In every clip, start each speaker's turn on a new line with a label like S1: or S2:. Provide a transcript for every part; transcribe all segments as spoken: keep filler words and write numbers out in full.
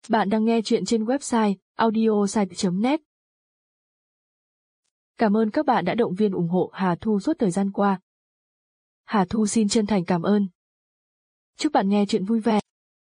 S1: Bạn đang nghe chuyện trên website audiosite chấm net. Cảm ơn các bạn đã động viên ủng hộ Hà Thu suốt thời gian qua. Hà Thu xin chân thành cảm ơn. Chúc bạn nghe chuyện vui vẻ.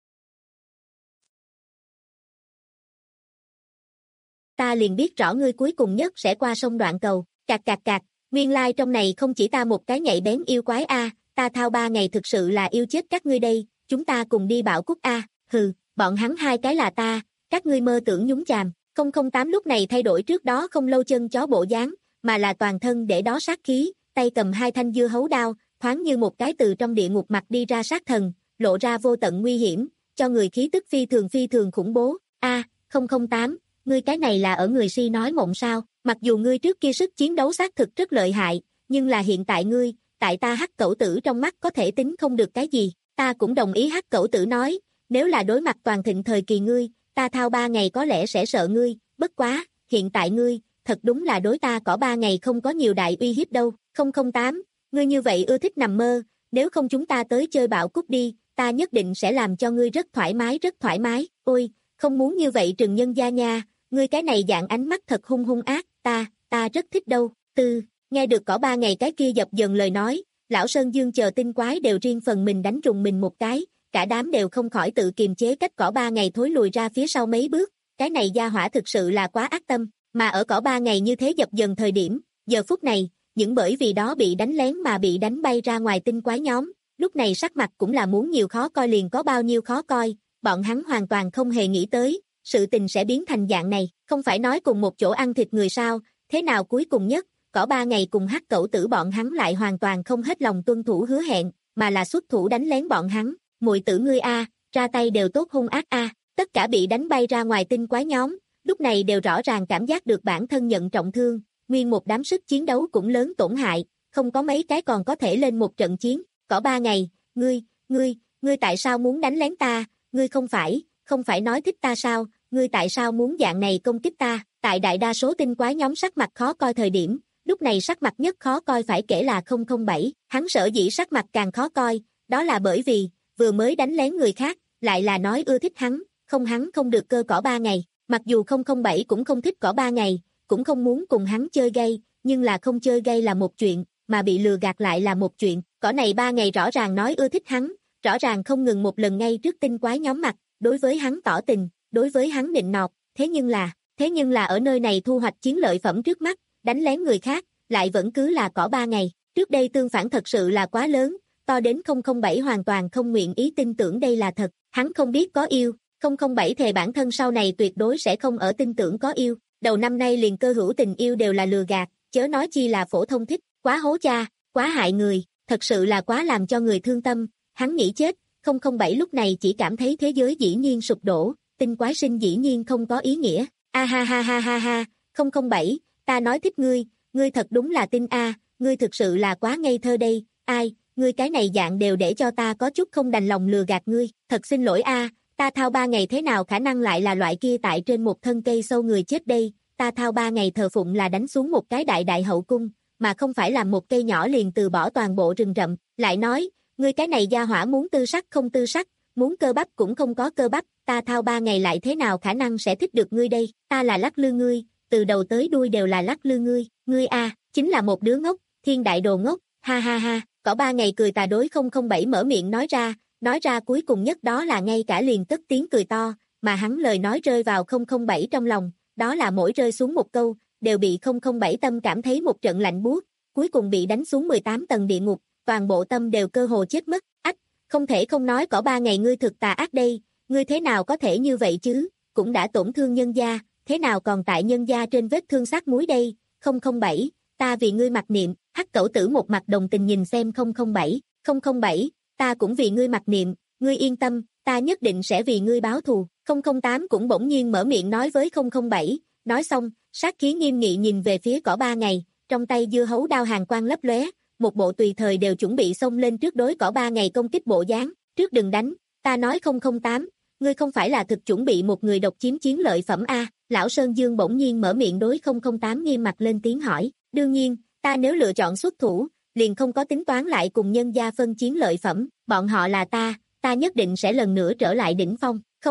S2: Ta liền biết rõ ngươi cuối cùng nhất sẽ qua sông Đoạn Cầu, cạc cạc cạc, nguyên lai trong này không chỉ ta một cái nhạy bén yêu quái a, ta thao ba ngày thực sự là yêu chết các ngươi đây, chúng ta cùng đi Bảo Cúc a, hừ, bọn hắn hai cái là ta, các ngươi mơ tưởng nhúng chàm. Không không tám lúc này thay đổi trước đó không lâu chân chó bộ dáng, mà là toàn thân để đó sát khí, tay cầm hai thanh dưa hấu đao, thoáng như một cái từ trong địa ngục mặt đi ra sát thần, lộ ra vô tận nguy hiểm, cho người khí tức phi thường phi thường khủng bố. A, không không tám, ngươi cái này là ở người si nói mộng sao? Mặc dù ngươi trước kia sức chiến đấu xác thực rất lợi hại, nhưng là hiện tại ngươi, tại ta Hắc Cẩu Tử trong mắt có thể tính không được cái gì. Ta cũng đồng ý Hắc Cẩu Tử nói, nếu là đối mặt toàn thịnh thời kỳ ngươi, ta thao ba ngày có lẽ sẽ sợ ngươi, bất quá, hiện tại ngươi, thật đúng là đối ta có ba ngày không có nhiều đại uy hiếp đâu. Không không tám, ngươi như vậy ưa thích nằm mơ, nếu không chúng ta tới chơi Bảo Cúc đi, ta nhất định sẽ làm cho ngươi rất thoải mái rất thoải mái. Ôi, không muốn như vậy Trừng Nhân Gia nha, ngươi cái này dạng ánh mắt thật hung hung ác, ta, ta rất thích đâu. Tư, nghe được cỏ ba ngày cái kia dập dần lời nói, lão Sơn Dương chờ tinh quái đều riêng phần mình đánh trùng mình một cái, cả đám đều không khỏi tự kiềm chế cách cỏ ba ngày thối lùi ra phía sau mấy bước, cái này gia hỏa thực sự là quá ác tâm, mà ở cỏ ba ngày như thế dập dần thời điểm, giờ phút này, những bởi vì đó bị đánh lén mà bị đánh bay ra ngoài tinh quái nhóm, lúc này sắc mặt cũng là muốn nhiều khó coi liền có bao nhiêu khó coi, bọn hắn hoàn toàn không hề nghĩ tới, sự tình sẽ biến thành dạng này, không phải nói cùng một chỗ ăn thịt người sao, thế nào cuối cùng nhất, cỏ ba ngày cùng Hắc Cẩu Tử bọn hắn lại hoàn toàn không hết lòng tuân thủ hứa hẹn, mà là xuất thủ đánh lén bọn hắn, muội tử ngươi a, ra tay đều tốt hung ác a, tất cả bị đánh bay ra ngoài tinh quái nhóm, lúc này đều rõ ràng cảm giác được bản thân nhận trọng thương, nguyên một đám sức chiến đấu cũng lớn tổn hại, không có mấy cái còn có thể lên một trận chiến, cỏ ba ngày, ngươi, ngươi, ngươi tại sao muốn đánh lén ta, ngươi không phải, không phải nói thích ta sao, ngươi tại sao muốn dạng này công kích ta, tại đại đa số tinh quái nhóm sắc mặt khó coi thời điểm, lúc này sắc mặt nhất khó coi phải kể là không không bảy, hắn sở dĩ sắc mặt càng khó coi, đó là bởi vì, vừa mới đánh lén người khác, lại là nói ưa thích hắn, không hắn không được cơ cỏ ba ngày, mặc dù không không bảy cũng không thích cỏ ba ngày, cũng không muốn cùng hắn chơi gay, nhưng là không chơi gay là một chuyện, mà bị lừa gạt lại là một chuyện, cỏ này ba ngày rõ ràng nói ưa thích hắn, rõ ràng không ngừng một lần ngay trước tinh quái nhóm mặt, đối với hắn tỏ tình, đối với hắn nịnh nọt, thế nhưng là, thế nhưng là ở nơi này thu hoạch chiến lợi phẩm trước mắt, đánh lén người khác, lại vẫn cứ là cỏ ba ngày, trước đây tương phản thật sự là quá lớn, to đến không không bảy hoàn toàn không nguyện ý tin tưởng đây là thật, hắn không biết có yêu, không không bảy thề bản thân sau này tuyệt đối sẽ không ở tin tưởng có yêu, đầu năm nay liền cơ hữu tình yêu đều là lừa gạt, chớ nói chi là phổ thông thích, quá hố cha, quá hại người, thật sự là quá làm cho người thương tâm, hắn nghĩ chết, không không bảy lúc này chỉ cảm thấy thế giới dĩ nhiên sụp đổ, tinh quái sinh dĩ nhiên không có ý nghĩa, a ha ha ha ha ha, không không bảy, ta nói thích ngươi, ngươi thật đúng là tin a, ngươi thực sự là quá ngây thơ đây, ai, ngươi cái này dạng đều để cho ta có chút không đành lòng lừa gạt ngươi, thật xin lỗi a, ta thao ba ngày thế nào khả năng lại là loại kia tại trên một thân cây sâu người chết đây, ta thao ba ngày thờ phụng là đánh xuống một cái đại đại hậu cung, mà không phải làm một cây nhỏ liền từ bỏ toàn bộ rừng rậm, lại nói, ngươi cái này gia hỏa muốn tư sắc không tư sắc, muốn cơ bắp cũng không có cơ bắp, ta thao ba ngày lại thế nào khả năng sẽ thích được ngươi đây, ta là lắc lư ngươi, từ đầu tới đuôi đều là lắc lư ngươi, ngươi a, chính là một đứa ngốc, thiên đại đồ ngốc, ha ha ha, cỏ ba ngày cười tà đối không không bảy mở miệng nói ra, nói ra cuối cùng nhất đó là ngay cả liền cất tiếng cười to, mà hắn lời nói rơi vào không không bảy trong lòng, đó là mỗi rơi xuống một câu, đều bị không không bảy tâm cảm thấy một trận lạnh buốt, cuối cùng bị đánh xuống mười tám tầng địa ngục, toàn bộ tâm đều cơ hồ chết mất, ách, không thể không nói cỏ ba ngày ngươi thực tà ác đây, ngươi thế nào có thể như vậy chứ, cũng đã tổn thương nhân gia, thế nào còn tại nhân gia trên vết thương sát muối đây, không không bảy, ta vì ngươi mặc niệm, Hắc Cẩu Tử một mặt đồng tình nhìn xem không không bảy, không không bảy, ta cũng vì ngươi mặc niệm, ngươi yên tâm, ta nhất định sẽ vì ngươi báo thù, không không tám cũng bỗng nhiên mở miệng nói với không không bảy, nói xong, sát khí nghiêm nghị nhìn về phía cỏ ba ngày, trong tay dưa hấu đao hàng quang lấp lóe, một bộ tùy thời đều chuẩn bị xông lên trước đối cỏ ba ngày công kích bộ dáng, trước đừng đánh, ta nói không không tám, ngươi không phải là thực chuẩn bị một người độc chiếm chiến lợi phẩm a, lão Sơn Dương bỗng nhiên mở miệng đối không không tám nghiêm mặt lên tiếng hỏi, đương nhiên, ta nếu lựa chọn xuất thủ, liền không có tính toán lại cùng nhân gia phân chiến lợi phẩm, bọn họ là ta, ta nhất định sẽ lần nữa trở lại đỉnh phong, không,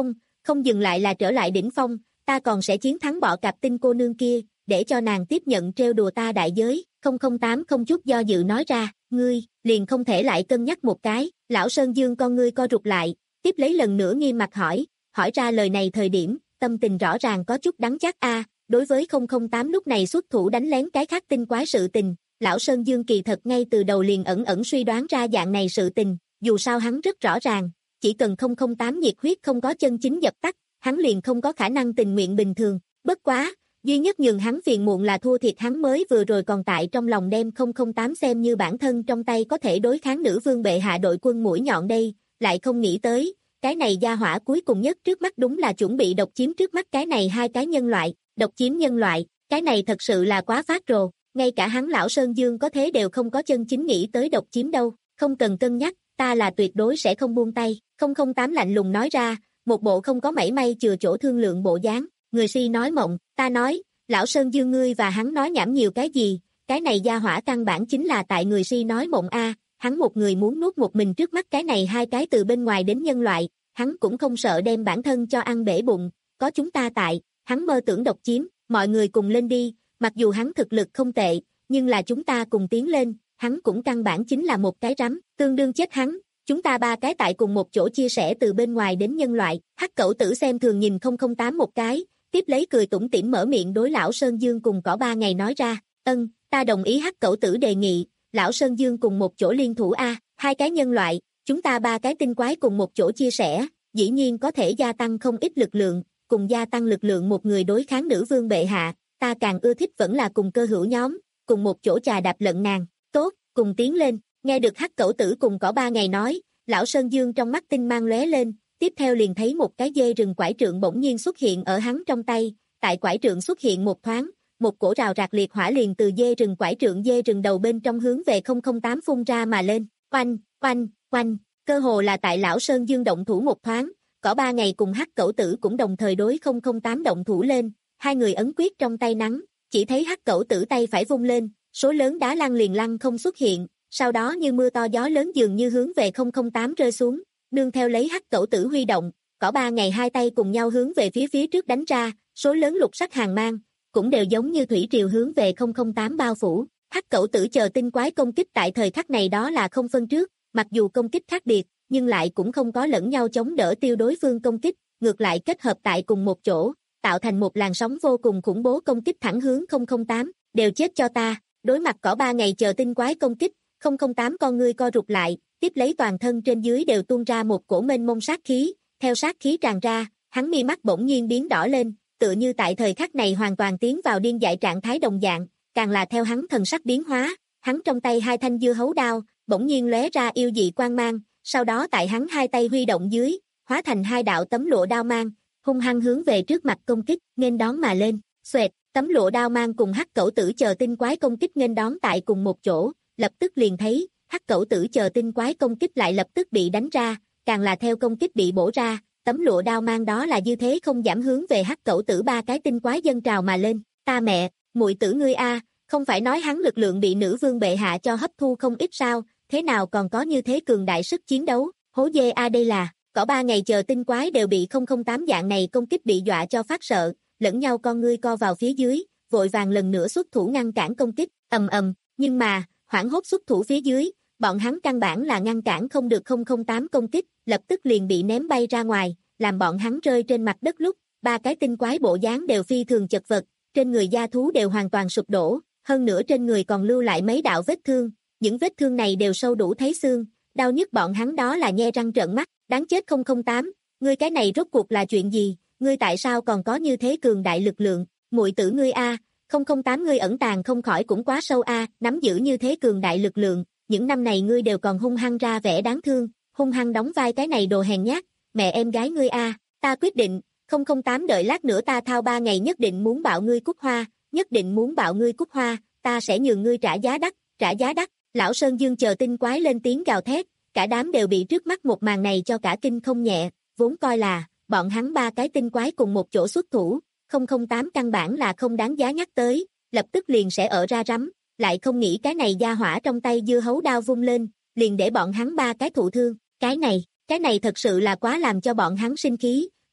S2: không dừng lại là trở lại đỉnh phong, ta còn sẽ chiến thắng bọ cạp tinh cô nương kia, để cho nàng tiếp nhận trêu đùa ta đại giới. Không không tám không chút do dự nói ra, ngươi, liền không thể lại cân nhắc một cái. Lão Sơn Dương con ngươi co rụt lại, tiếp lấy lần nữa nghiêm mặt hỏi, hỏi ra lời này thời điểm, tâm tình rõ ràng có chút đắng chát a. Đối với không không tám lúc này xuất thủ đánh lén cái khác tinh quái sự tình, Lão Sơn Dương kỳ thật ngay từ đầu liền ẩn ẩn suy đoán ra dạng này sự tình, dù sao hắn rất rõ ràng, chỉ cần không không tám nhiệt huyết không có chân chính dập tắt, hắn liền không có khả năng tình nguyện bình thường. Bất quá, duy nhất nhường hắn phiền muộn là thua thiệt hắn mới vừa rồi còn tại trong lòng đem không không tám xem như bản thân trong tay có thể đối kháng nữ vương bệ hạ đội quân mũi nhọn đây, lại không nghĩ tới, cái này gia hỏa cuối cùng nhất trước mắt đúng là chuẩn bị độc chiếm trước mắt cái này hai cái nhân loại, độc chiếm nhân loại, cái này thật sự là quá phát rồ, ngay cả hắn Lão Sơn Dương có thế đều không có chân chính nghĩ tới độc chiếm đâu, không cần cân nhắc, ta là tuyệt đối sẽ không buông tay. Không không tám lạnh lùng nói ra, một bộ không có mảy may chừa chỗ thương lượng bộ dáng. Người si nói mộng, ta nói, Lão Sơn Dương ngươi và hắn nói nhảm nhiều cái gì, cái này gia hỏa căn bản chính là tại người si nói mộng a, hắn một người muốn nuốt một mình trước mắt cái này hai cái từ bên ngoài đến nhân loại, hắn cũng không sợ đem bản thân cho ăn bể bụng, có chúng ta tại, hắn mơ tưởng độc chiếm, mọi người cùng lên đi, mặc dù hắn thực lực không tệ, nhưng là chúng ta cùng tiến lên, hắn cũng căn bản chính là một cái rắm, tương đương chết hắn. Chúng ta ba cái tại cùng một chỗ chia sẻ từ bên ngoài đến nhân loại. Hắc Cẩu Tử xem thường nhìn không không tám một cái, tiếp lấy cười tủm tỉm mở miệng đối Lão Sơn Dương cùng cỏ ba ngày nói ra, ân, ta đồng ý Hắc Cẩu Tử đề nghị, Lão Sơn Dương cùng một chỗ liên thủ a, hai cái nhân loại, chúng ta ba cái tinh quái cùng một chỗ chia sẻ, dĩ nhiên có thể gia tăng không ít lực lượng, cùng gia tăng lực lượng một người đối kháng nữ vương bệ hạ, ta càng ưa thích vẫn là cùng cơ hữu nhóm, cùng một chỗ chà đạp lận nàng, tốt, cùng tiến lên. Nghe được Hắc Cẩu Tử cùng cỏ ba ngày nói, Lão Sơn Dương trong mắt tinh mang lóe lên, tiếp theo liền thấy một cái dê rừng quải trượng bỗng nhiên xuất hiện ở hắn trong tay, tại quải trượng xuất hiện một thoáng, một cổ rào rạc liệt hỏa liền từ dê rừng quải trượng dê rừng đầu bên trong hướng về không không tám phun ra mà lên, oanh, oanh, oanh, cơ hồ là tại Lão Sơn Dương động thủ một thoáng, cỏ ba ngày cùng Hắc Cẩu Tử cũng đồng thời đối không không tám động thủ lên, hai người ấn quyết trong tay nắng, chỉ thấy Hắc Cẩu Tử tay phải vung lên, số lớn đá lăn liền lăn không xuất hiện. Sau đó như mưa to gió lớn dường như hướng về không không tám rơi xuống, nương theo lấy Hắc Cẩu Tử huy động, cỏ ba ngày hai tay cùng nhau hướng về phía phía trước đánh ra, số lớn lục sắc hàng mang, cũng đều giống như thủy triều hướng về không không tám bao phủ. Hắc Cẩu Tử chờ tinh quái công kích tại thời khắc này đó là không phân trước, mặc dù công kích khác biệt, nhưng lại cũng không có lẫn nhau chống đỡ tiêu đối phương công kích, ngược lại kết hợp tại cùng một chỗ, tạo thành một làn sóng vô cùng khủng bố công kích thẳng hướng không không tám, đều chết cho ta. Đối mặt cỏ ba ngày chờ tinh quái công kích, không không tám con ngươi co rụt lại, tiếp lấy toàn thân trên dưới đều tuôn ra một cổ mênh mông sát khí, theo sát khí tràn ra, hắn mi mắt bỗng nhiên biến đỏ lên, tựa như tại thời khắc này hoàn toàn tiến vào điên dại trạng thái đồng dạng, càng là theo hắn thần sắc biến hóa, hắn trong tay hai thanh dưa hấu đao, bỗng nhiên lóe ra yêu dị quang mang, sau đó tại hắn hai tay huy động dưới, hóa thành hai đạo tấm lụa đao mang, hung hăng hướng về trước mặt công kích, nghênh đón mà lên, xoẹt, tấm lụa đao mang cùng Hắc Cẩu Tử chờ tinh quái công kích nghênh đón tại cùng một chỗ. Lập tức liền thấy, Hắc Cẩu Tử chờ tinh quái công kích lại lập tức bị đánh ra, càng là theo công kích bị bổ ra, tấm lụa đao mang đó là như thế không giảm hướng về Hắc Cẩu Tử ba cái tinh quái dân trào mà lên, ta mẹ, muội tử ngươi a, không phải nói hắn lực lượng bị nữ vương bệ hạ cho hấp thu không ít sao, thế nào còn có như thế cường đại sức chiến đấu, hố dê a đây là, cỏ ba ngày chờ tinh quái đều bị không không tám dạng này công kích bị dọa cho phát sợ, lẫn nhau con ngươi co vào phía dưới, vội vàng lần nữa xuất thủ ngăn cản công kích, ầm ầm, nhưng mà hoảng hốt xuất thủ phía dưới, bọn hắn căn bản là ngăn cản không được không không tám công kích, lập tức liền bị ném bay ra ngoài, làm bọn hắn rơi trên mặt đất lúc, ba cái tinh quái bộ dáng đều phi thường chật vật, trên người da thú đều hoàn toàn sụp đổ, hơn nữa trên người còn lưu lại mấy đạo vết thương, những vết thương này đều sâu đủ thấy xương, đau nhức bọn hắn đó là nhe răng trợn mắt, đáng chết không không tám, ngươi cái này rốt cuộc là chuyện gì, ngươi tại sao còn có như thế cường đại lực lượng, muội tử ngươi a, không không tám ngươi ẩn tàng không khỏi cũng quá sâu a, nắm giữ như thế cường đại lực lượng, những năm này ngươi đều còn hung hăng ra vẻ đáng thương, hung hăng đóng vai cái này đồ hèn nhát, mẹ em gái ngươi a, ta quyết định, không không tám đợi lát nữa ta thao ba ngày nhất định muốn bạo ngươi cúc hoa, nhất định muốn bạo ngươi cúc hoa, ta sẽ nhường ngươi trả giá đắt, trả giá đắt. Lão Sơn Dương chờ tinh quái lên tiếng gào thét, cả đám đều bị trước mắt một màn này cho cả kinh không nhẹ, vốn coi là bọn hắn ba cái tinh quái cùng một chỗ xuất thủ, không không tám căn bản là không đáng giá nhắc tới, lập tức liền sẽ ở ra rắm, lại không nghĩ cái này gia hỏa trong tay dưa hấu đao vung lên, liền để bọn hắn ba cái thụ thương, cái này, cái này thật sự là quá làm cho bọn hắn sinh khí,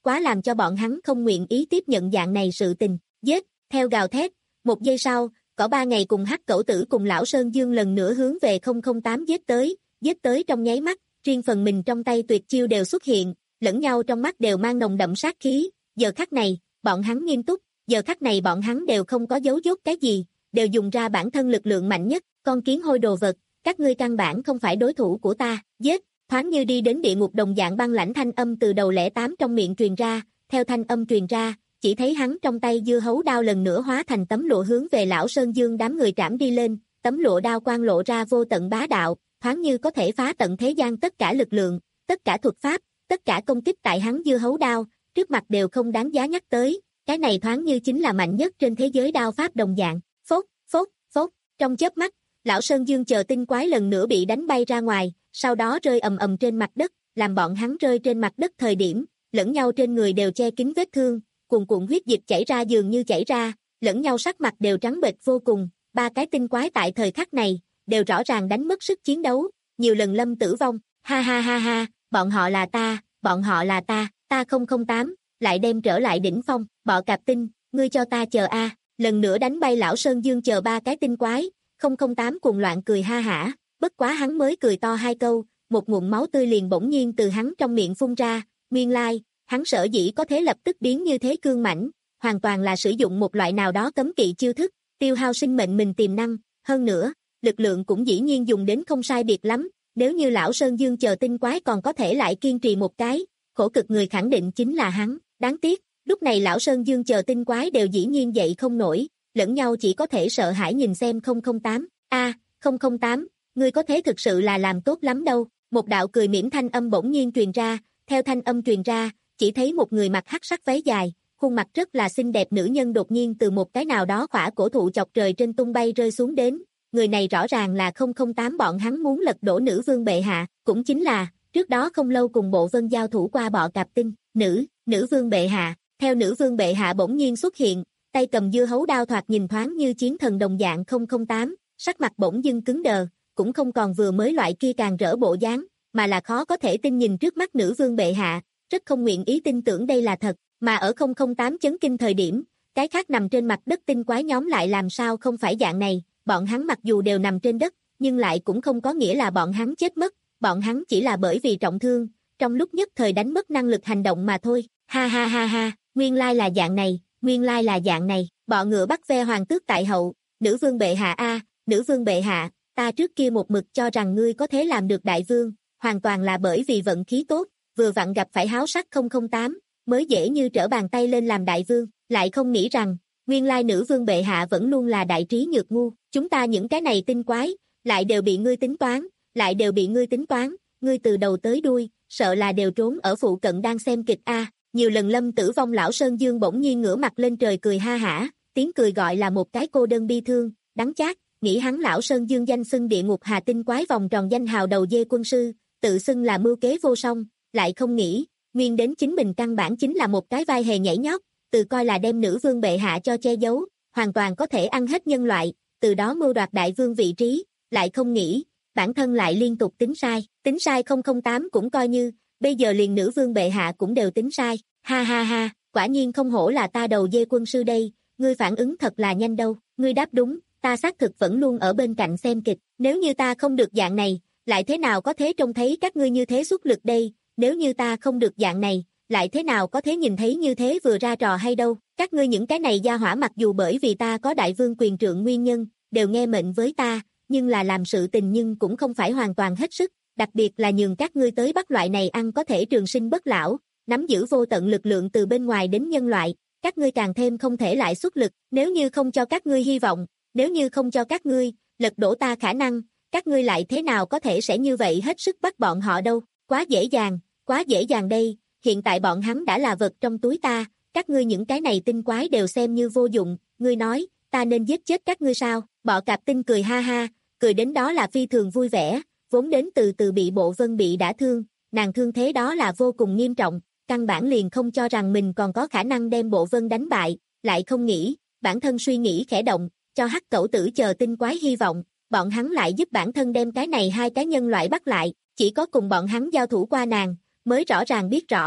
S2: quá làm cho bọn hắn không nguyện ý tiếp nhận dạng này sự tình. Giết, theo gào thét, một giây sau, cỏ ba ngày cùng hắc cẩu tử cùng lão Sơn Dương lần nữa hướng về không không tám giết tới, giết tới trong nháy mắt, riêng phần mình trong tay tuyệt chiêu đều xuất hiện, lẫn nhau trong mắt đều mang nồng đậm sát khí, giờ khắc này, bọn hắn nghiêm túc, giờ khắc này bọn hắn đều không có giấu dốt cái gì, đều dùng ra bản thân lực lượng mạnh nhất, con kiến hôi đồ vật, các ngươi căn bản không phải đối thủ của ta, giết, thoáng như đi đến địa ngục đồng dạng băng lãnh thanh âm từ đầu lẻ tám trong miệng truyền ra, theo thanh âm truyền ra, chỉ thấy hắn trong tay dưa hấu đao lần nữa hóa thành tấm lụa hướng về lão Sơn Dương đám người trảm đi lên, tấm lụa đao quang lộ ra vô tận bá đạo, thoáng như có thể phá tận thế gian tất cả lực lượng, tất cả thuật pháp, tất cả công kích tại hắn dưa hấu đao, trước mặt đều không đáng giá nhắc tới, cái này thoáng như chính là mạnh nhất trên thế giới đao pháp đồng dạng, phốt, phốt, phốt, trong chớp mắt, lão Sơn Dương chờ tinh quái lần nữa bị đánh bay ra ngoài, sau đó rơi ầm ầm trên mặt đất, làm bọn hắn rơi trên mặt đất thời điểm, lẫn nhau trên người đều che kín vết thương, cuồn cuộn huyết dịch chảy ra dường như chảy ra, lẫn nhau sắc mặt đều trắng bệch vô cùng, ba cái tinh quái tại thời khắc này, đều rõ ràng đánh mất sức chiến đấu, nhiều lần lâm tử vong, ha ha ha ha, bọn họ là ta, bọn họ là ta, ta không không tám, lại đem trở lại đỉnh phong, bọ cạp tinh, ngươi cho ta chờ a, lần nữa đánh bay lão Sơn Dương chờ ba cái tinh quái, không không tám cuồng loạn cười ha hả, bất quá hắn mới cười to hai câu, một ngụm máu tươi liền bỗng nhiên từ hắn trong miệng phun ra, nguyên lai, hắn sở dĩ có thể lập tức biến như thế cương mãnh, hoàn toàn là sử dụng một loại nào đó cấm kỵ chiêu thức, tiêu hao sinh mệnh mình tiềm năng, hơn nữa, lực lượng cũng dĩ nhiên dùng đến không sai biệt lắm, nếu như lão Sơn Dương chờ tinh quái còn có thể lại kiên trì một cái, khổ cực người khẳng định chính là hắn, đáng tiếc, lúc này lão Sơn Dương chờ tinh quái đều dĩ nhiên dậy không nổi, lẫn nhau chỉ có thể sợ hãi nhìn xem không không tám, a, không không tám, ngươi có thế thực sự là làm tốt lắm đâu, một đạo cười mỉm thanh âm bỗng nhiên truyền ra, theo thanh âm truyền ra, chỉ thấy một người mặc hắc sắc váy dài, khuôn mặt rất là xinh đẹp nữ nhân đột nhiên từ một cái nào đó khỏa cổ thụ chọc trời trên tung bay rơi xuống đến, người này rõ ràng là không không tám bọn hắn muốn lật đổ nữ vương bệ hạ, cũng chính là, trước đó không lâu cùng bộ vân giao thủ qua bọ cạp tinh, nữ, nữ vương bệ hạ, theo nữ vương bệ hạ bỗng nhiên xuất hiện, tay cầm dưa hấu đao thoạt nhìn thoáng như chiến thần đồng dạng không không tám, sắc mặt bỗng dưng cứng đờ, cũng không còn vừa mới loại kia càng rỡ bộ dáng, mà là khó có thể tin nhìn trước mắt nữ vương bệ hạ, rất không nguyện ý tin tưởng đây là thật, mà ở không không tám chấn kinh thời điểm, cái khác nằm trên mặt đất tinh quái nhóm lại làm sao không phải dạng này, bọn hắn mặc dù đều nằm trên đất, nhưng lại cũng không có nghĩa là bọn hắn chết mất, bọn hắn chỉ là bởi vì trọng thương, trong lúc nhất thời đánh mất năng lực hành động mà thôi, ha ha ha ha, nguyên lai là dạng này, nguyên lai là dạng này, bọ ngựa bắt ve hoàng tước tại hậu, nữ vương bệ hạ a, nữ vương bệ hạ, ta trước kia một mực cho rằng ngươi có thể làm được đại vương, hoàn toàn là bởi vì vận khí tốt, vừa vặn gặp phải háo sắc không không tám, mới dễ như trở bàn tay lên làm đại vương, lại không nghĩ rằng, nguyên lai nữ vương bệ hạ vẫn luôn là đại trí nhược ngu, chúng ta những cái này tinh quái, lại đều bị ngươi tính toán, lại đều bị ngươi tính toán, ngươi từ đầu tới đuôi, sợ là đều trốn ở phụ cận đang xem kịch a. Nhiều lần lâm tử vong lão Sơn Dương bỗng nhiên ngửa mặt lên trời cười ha hả, tiếng cười gọi là một cái cô đơn bi thương, đắng chát, nghĩ hắn lão Sơn Dương danh xưng địa ngục hà tinh quái vòng tròn danh hào đầu dê quân sư, tự xưng là mưu kế vô song, lại không nghĩ, nguyên đến chính mình căn bản chính là một cái vai hề nhảy nhót, tự coi là đem nữ vương bệ hạ cho che giấu, hoàn toàn có thể ăn hết nhân loại, từ đó mưu đoạt đại vương vị trí, lại không nghĩ, bản thân lại liên tục tính sai, tính sai không không tám cũng coi như, bây giờ liền nữ vương bệ hạ cũng đều tính sai, ha ha ha, quả nhiên không hổ là ta đầu dê quân sư đây, ngươi phản ứng thật là nhanh đâu, ngươi đáp đúng, ta xác thực vẫn luôn ở bên cạnh xem kịch, nếu như ta không được dạng này, lại thế nào có thể trông thấy các ngươi như thế xuất lực đây, nếu như ta không được dạng này, lại thế nào có thể nhìn thấy như thế vừa ra trò hay đâu, các ngươi những cái này gia hỏa mặc dù bởi vì ta có đại vương quyền trượng nguyên nhân, đều nghe mệnh với ta, nhưng là làm sự tình nhưng cũng không phải hoàn toàn hết sức, đặc biệt là nhường các ngươi tới bắt loại này ăn có thể trường sinh bất lão, nắm giữ vô tận lực lượng từ bên ngoài đến nhân loại, các ngươi càng thêm không thể lại xuất lực, nếu như không cho các ngươi hy vọng, nếu như không cho các ngươi lật đổ ta khả năng, các ngươi lại thế nào có thể sẽ như vậy hết sức bắt bọn họ đâu, quá dễ dàng, quá dễ dàng đây, hiện tại bọn hắn đã là vật trong túi ta, các ngươi những cái này tinh quái đều xem như vô dụng, ngươi nói, ta nên giết chết các ngươi sao, bọ cạp tinh cười ha ha, cười đến đó là phi thường vui vẻ, vốn đến từ từ bị bộ vân bị đã thương, nàng thương thế đó là vô cùng nghiêm trọng, căn bản liền không cho rằng mình còn có khả năng đem bộ vân đánh bại, lại không nghĩ, bản thân suy nghĩ khẽ động, cho hắc cẩu tử chờ tinh quái hy vọng, bọn hắn lại giúp bản thân đem cái này hai cái nhân loại bắt lại, chỉ có cùng bọn hắn giao thủ qua nàng, mới rõ ràng biết rõ, bọn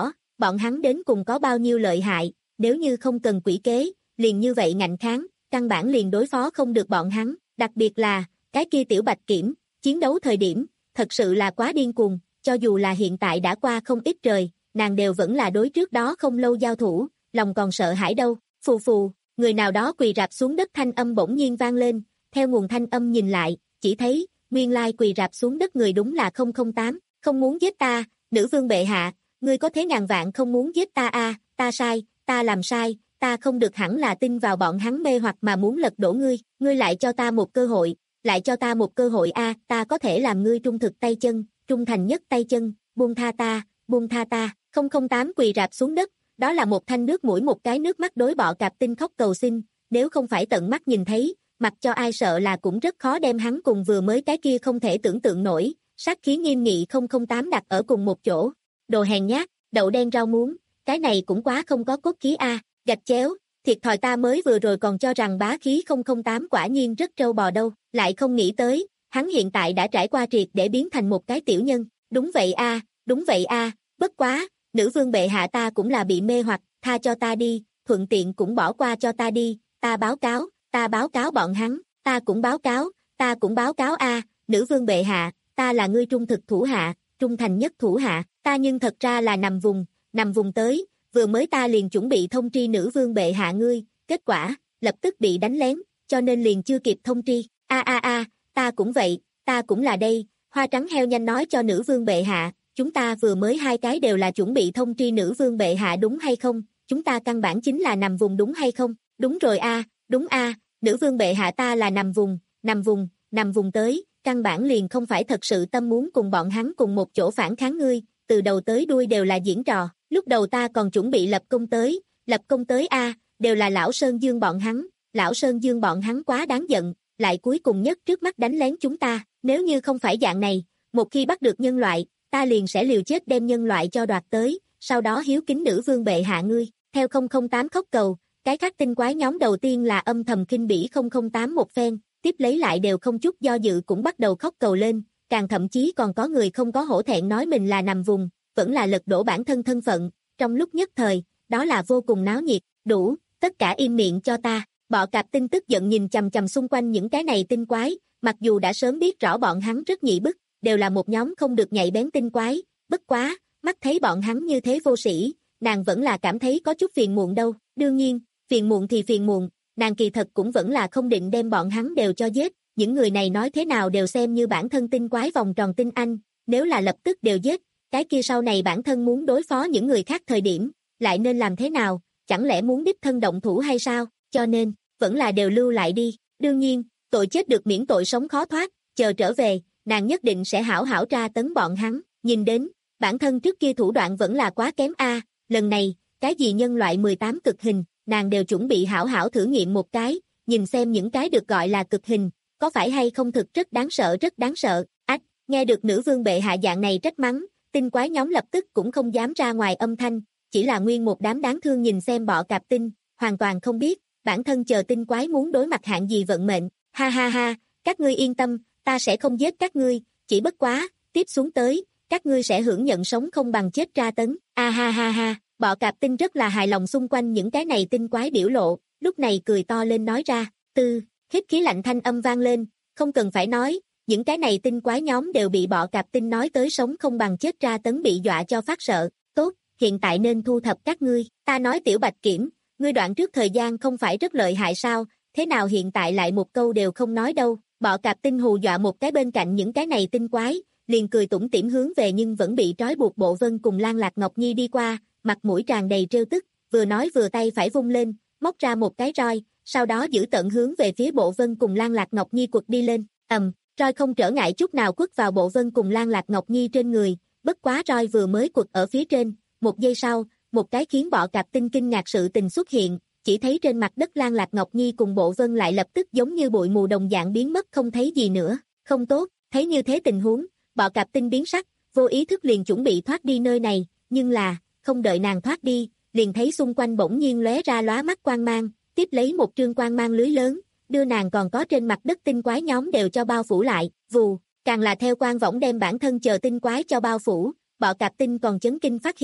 S2: bọn hắn đến cùng có bao nhiêu lợi hại, nếu như không cần quỷ kế, liền như vậy ngạnh kháng, căn bản liền đối phó không được bọn hắn, đặc biệt là, cái kia tiểu bạch kiểm, chiến đấu thời điểm, thật sự là quá điên cuồng, cho dù là hiện tại đã qua không ít trời, nàng đều vẫn là đối trước đó không lâu giao thủ, lòng còn sợ hãi đâu, phù phù, người nào đó quỳ rạp xuống đất thanh âm bỗng nhiên vang lên, theo nguồn thanh âm nhìn lại, chỉ thấy, nguyên lai quỳ rạp xuống đất người đúng là không không tám, không muốn giết ta, nữ vương bệ hạ, ngươi có thế ngàn vạn không muốn giết ta a, ta sai, ta làm sai, ta không được hẳn là tin vào bọn hắn mê hoặc mà muốn lật đổ ngươi, ngươi lại cho ta một cơ hội, lại cho ta một cơ hội a, ta có thể làm ngươi trung thực tay chân, trung thành nhất tay chân, buông tha ta, buông tha ta, không không tám quỳ rạp xuống đất, đó là một thanh nước mũi một cái nước mắt đối bọ cạp tinh khóc cầu xin, nếu không phải tận mắt nhìn thấy, mặc cho ai sợ là cũng rất khó đem hắn cùng vừa mới cái kia không thể tưởng tượng nổi, sát khí nghiêm nghị không không tám đặt ở cùng một chỗ, đồ hèn nhát, đậu đen rau muống, cái này cũng quá không có cốt khí a, gạch chéo, thiệt thòi ta mới vừa rồi còn cho rằng bá khí không không tám quả nhiên rất trâu bò đâu, lại không nghĩ tới, hắn hiện tại đã trải qua triệt để biến thành một cái tiểu nhân, đúng vậy a, đúng vậy a, bất quá, nữ vương bệ hạ ta cũng là bị mê hoặc, tha cho ta đi, thuận tiện cũng bỏ qua cho ta đi, ta báo cáo, ta báo cáo bọn hắn, ta cũng báo cáo, ta cũng báo cáo a, nữ vương bệ hạ, ta là ngươi trung thực thủ hạ, trung thành nhất thủ hạ, ta nhưng thật ra là nằm vùng, nằm vùng tới, vừa mới ta liền chuẩn bị thông tri nữ vương bệ hạ ngươi, kết quả, lập tức bị đánh lén, cho nên liền chưa kịp thông tri, a a a, ta cũng vậy, ta cũng là đây, hoa trắng heo nhanh nói cho nữ vương bệ hạ, chúng ta vừa mới hai cái đều là chuẩn bị thông tri nữ vương bệ hạ đúng hay không, chúng ta căn bản chính là nằm vùng đúng hay không, đúng rồi a, đúng a, nữ vương bệ hạ ta là nằm vùng, nằm vùng, nằm vùng tới, căn bản liền không phải thật sự tâm muốn cùng bọn hắn cùng một chỗ phản kháng ngươi, từ đầu tới đuôi đều là diễn trò, lúc đầu ta còn chuẩn bị lập công tới, lập công tới a, đều là lão Sơn Dương bọn hắn, lão Sơn Dương bọn hắn quá đáng giận, lại cuối cùng nhất trước mắt đánh lén chúng ta, nếu như không phải dạng này, một khi bắt được nhân loại, ta liền sẽ liều chết đem nhân loại cho đoạt tới, sau đó hiếu kính nữ vương bệ hạ ngươi, theo không không tám khóc cầu, cái khác tinh quái nhóm đầu tiên là âm thầm khinh bỉ không không tám một phen, tiếp lấy lại đều không chút do dự cũng bắt đầu khóc cầu lên, càng thậm chí còn có người không có hổ thẹn nói mình là nằm vùng, vẫn là lật đổ bản thân thân phận, trong lúc nhất thời, đó là vô cùng náo nhiệt, đủ, tất cả im miệng cho ta, bọ cạp tinh tức giận nhìn chằm chằm xung quanh những cái này tinh quái, mặc dù đã sớm biết rõ bọn hắn rất nhị bức, đều là một nhóm không được nhạy bén tinh quái, bất quá, mắt thấy bọn hắn như thế vô sĩ, nàng vẫn là cảm thấy có chút phiền muộn đâu, đương nhiên, phiền muộn thì phiền muộn, nàng kỳ thật cũng vẫn là không định đem bọn hắn đều cho giết, những người này nói thế nào đều xem như bản thân tinh quái vòng tròn tinh anh, nếu là lập tức đều giết, cái kia sau này bản thân muốn đối phó những người khác thời điểm, lại nên làm thế nào, chẳng lẽ muốn đích thân động thủ hay sao, cho nên, vẫn là đều lưu lại đi, đương nhiên, tội chết được miễn tội sống khó thoát, chờ trở về, nàng nhất định sẽ hảo hảo tra tấn bọn hắn, nhìn đến, bản thân trước kia thủ đoạn vẫn là quá kém a, lần này, cái gì nhân loại mười tám cực hình, nàng đều chuẩn bị hảo hảo thử nghiệm một cái, nhìn xem những cái được gọi là cực hình, có phải hay không thực rất đáng sợ rất đáng sợ, ách, nghe được nữ vương bệ hạ dạng này trách mắng, tinh quái nhóm lập tức cũng không dám ra ngoài âm thanh, chỉ là nguyên một đám đáng thương nhìn xem bọ cạp tinh, hoàn toàn không biết, bản thân chờ tinh quái muốn đối mặt hạng gì vận mệnh, ha ha ha, các ngươi yên tâm, ta sẽ không giết các ngươi, chỉ bất quá, tiếp xuống tới, các ngươi sẽ hưởng nhận sống không bằng chết tra tấn, a ha ha ha, bọ cạp tinh rất là hài lòng xung quanh những cái này tinh quái biểu lộ, lúc này cười to lên nói ra, tư, hít khí lạnh thanh âm vang lên, không cần phải nói, những cái này tinh quái nhóm đều bị bọ cạp tinh nói tới sống không bằng chết tra tấn bị dọa cho phát sợ, tốt, hiện tại nên thu thập các ngươi, ta nói tiểu bạch kiểm, ngươi đoạn trước thời gian không phải rất lợi hại sao, thế nào hiện tại lại một câu đều không nói đâu, bọ cạp tinh hù dọa một cái bên cạnh những cái này tinh quái, liền cười tủm tỉm hướng về nhưng vẫn bị trói buộc Bộ Vân cùng Lan Lạc Ngọc Nhi đi qua, mặt mũi tràn đầy trêu tức, vừa nói vừa tay phải vung lên, móc ra một cái roi, sau đó giữ tận hướng về phía Bộ Vân cùng Lan Lạc Ngọc Nhi quật đi lên, ầm, roi không trở ngại chút nào quất vào Bộ Vân cùng Lan Lạc Ngọc Nhi trên người, bất quá roi vừa mới quật ở phía trên, một giây sau, một cái khiến bọ cạp tinh kinh ngạc sự tình xuất hiện, chỉ thấy trên mặt đất Lan Lạc Ngọc Nhi cùng Bộ Vân lại lập tức giống như bụi mù đồng dạng biến mất không thấy gì nữa, không tốt, thấy như thế tình huống, bọ cạp tinh biến sắc, vô ý thức liền chuẩn bị thoát đi nơi này, nhưng là, không đợi nàng thoát đi, liền thấy xung quanh bỗng nhiên lóe ra lóa mắt quang mang, tiếp lấy một trương quang mang lưới lớn, đưa nàng còn có trên mặt đất tinh quái nhóm đều cho bao phủ lại, vù, càng là theo quang võng đem bản thân chờ tinh quái cho bao phủ, bọ cạp tinh còn chấn kinh phát hiện,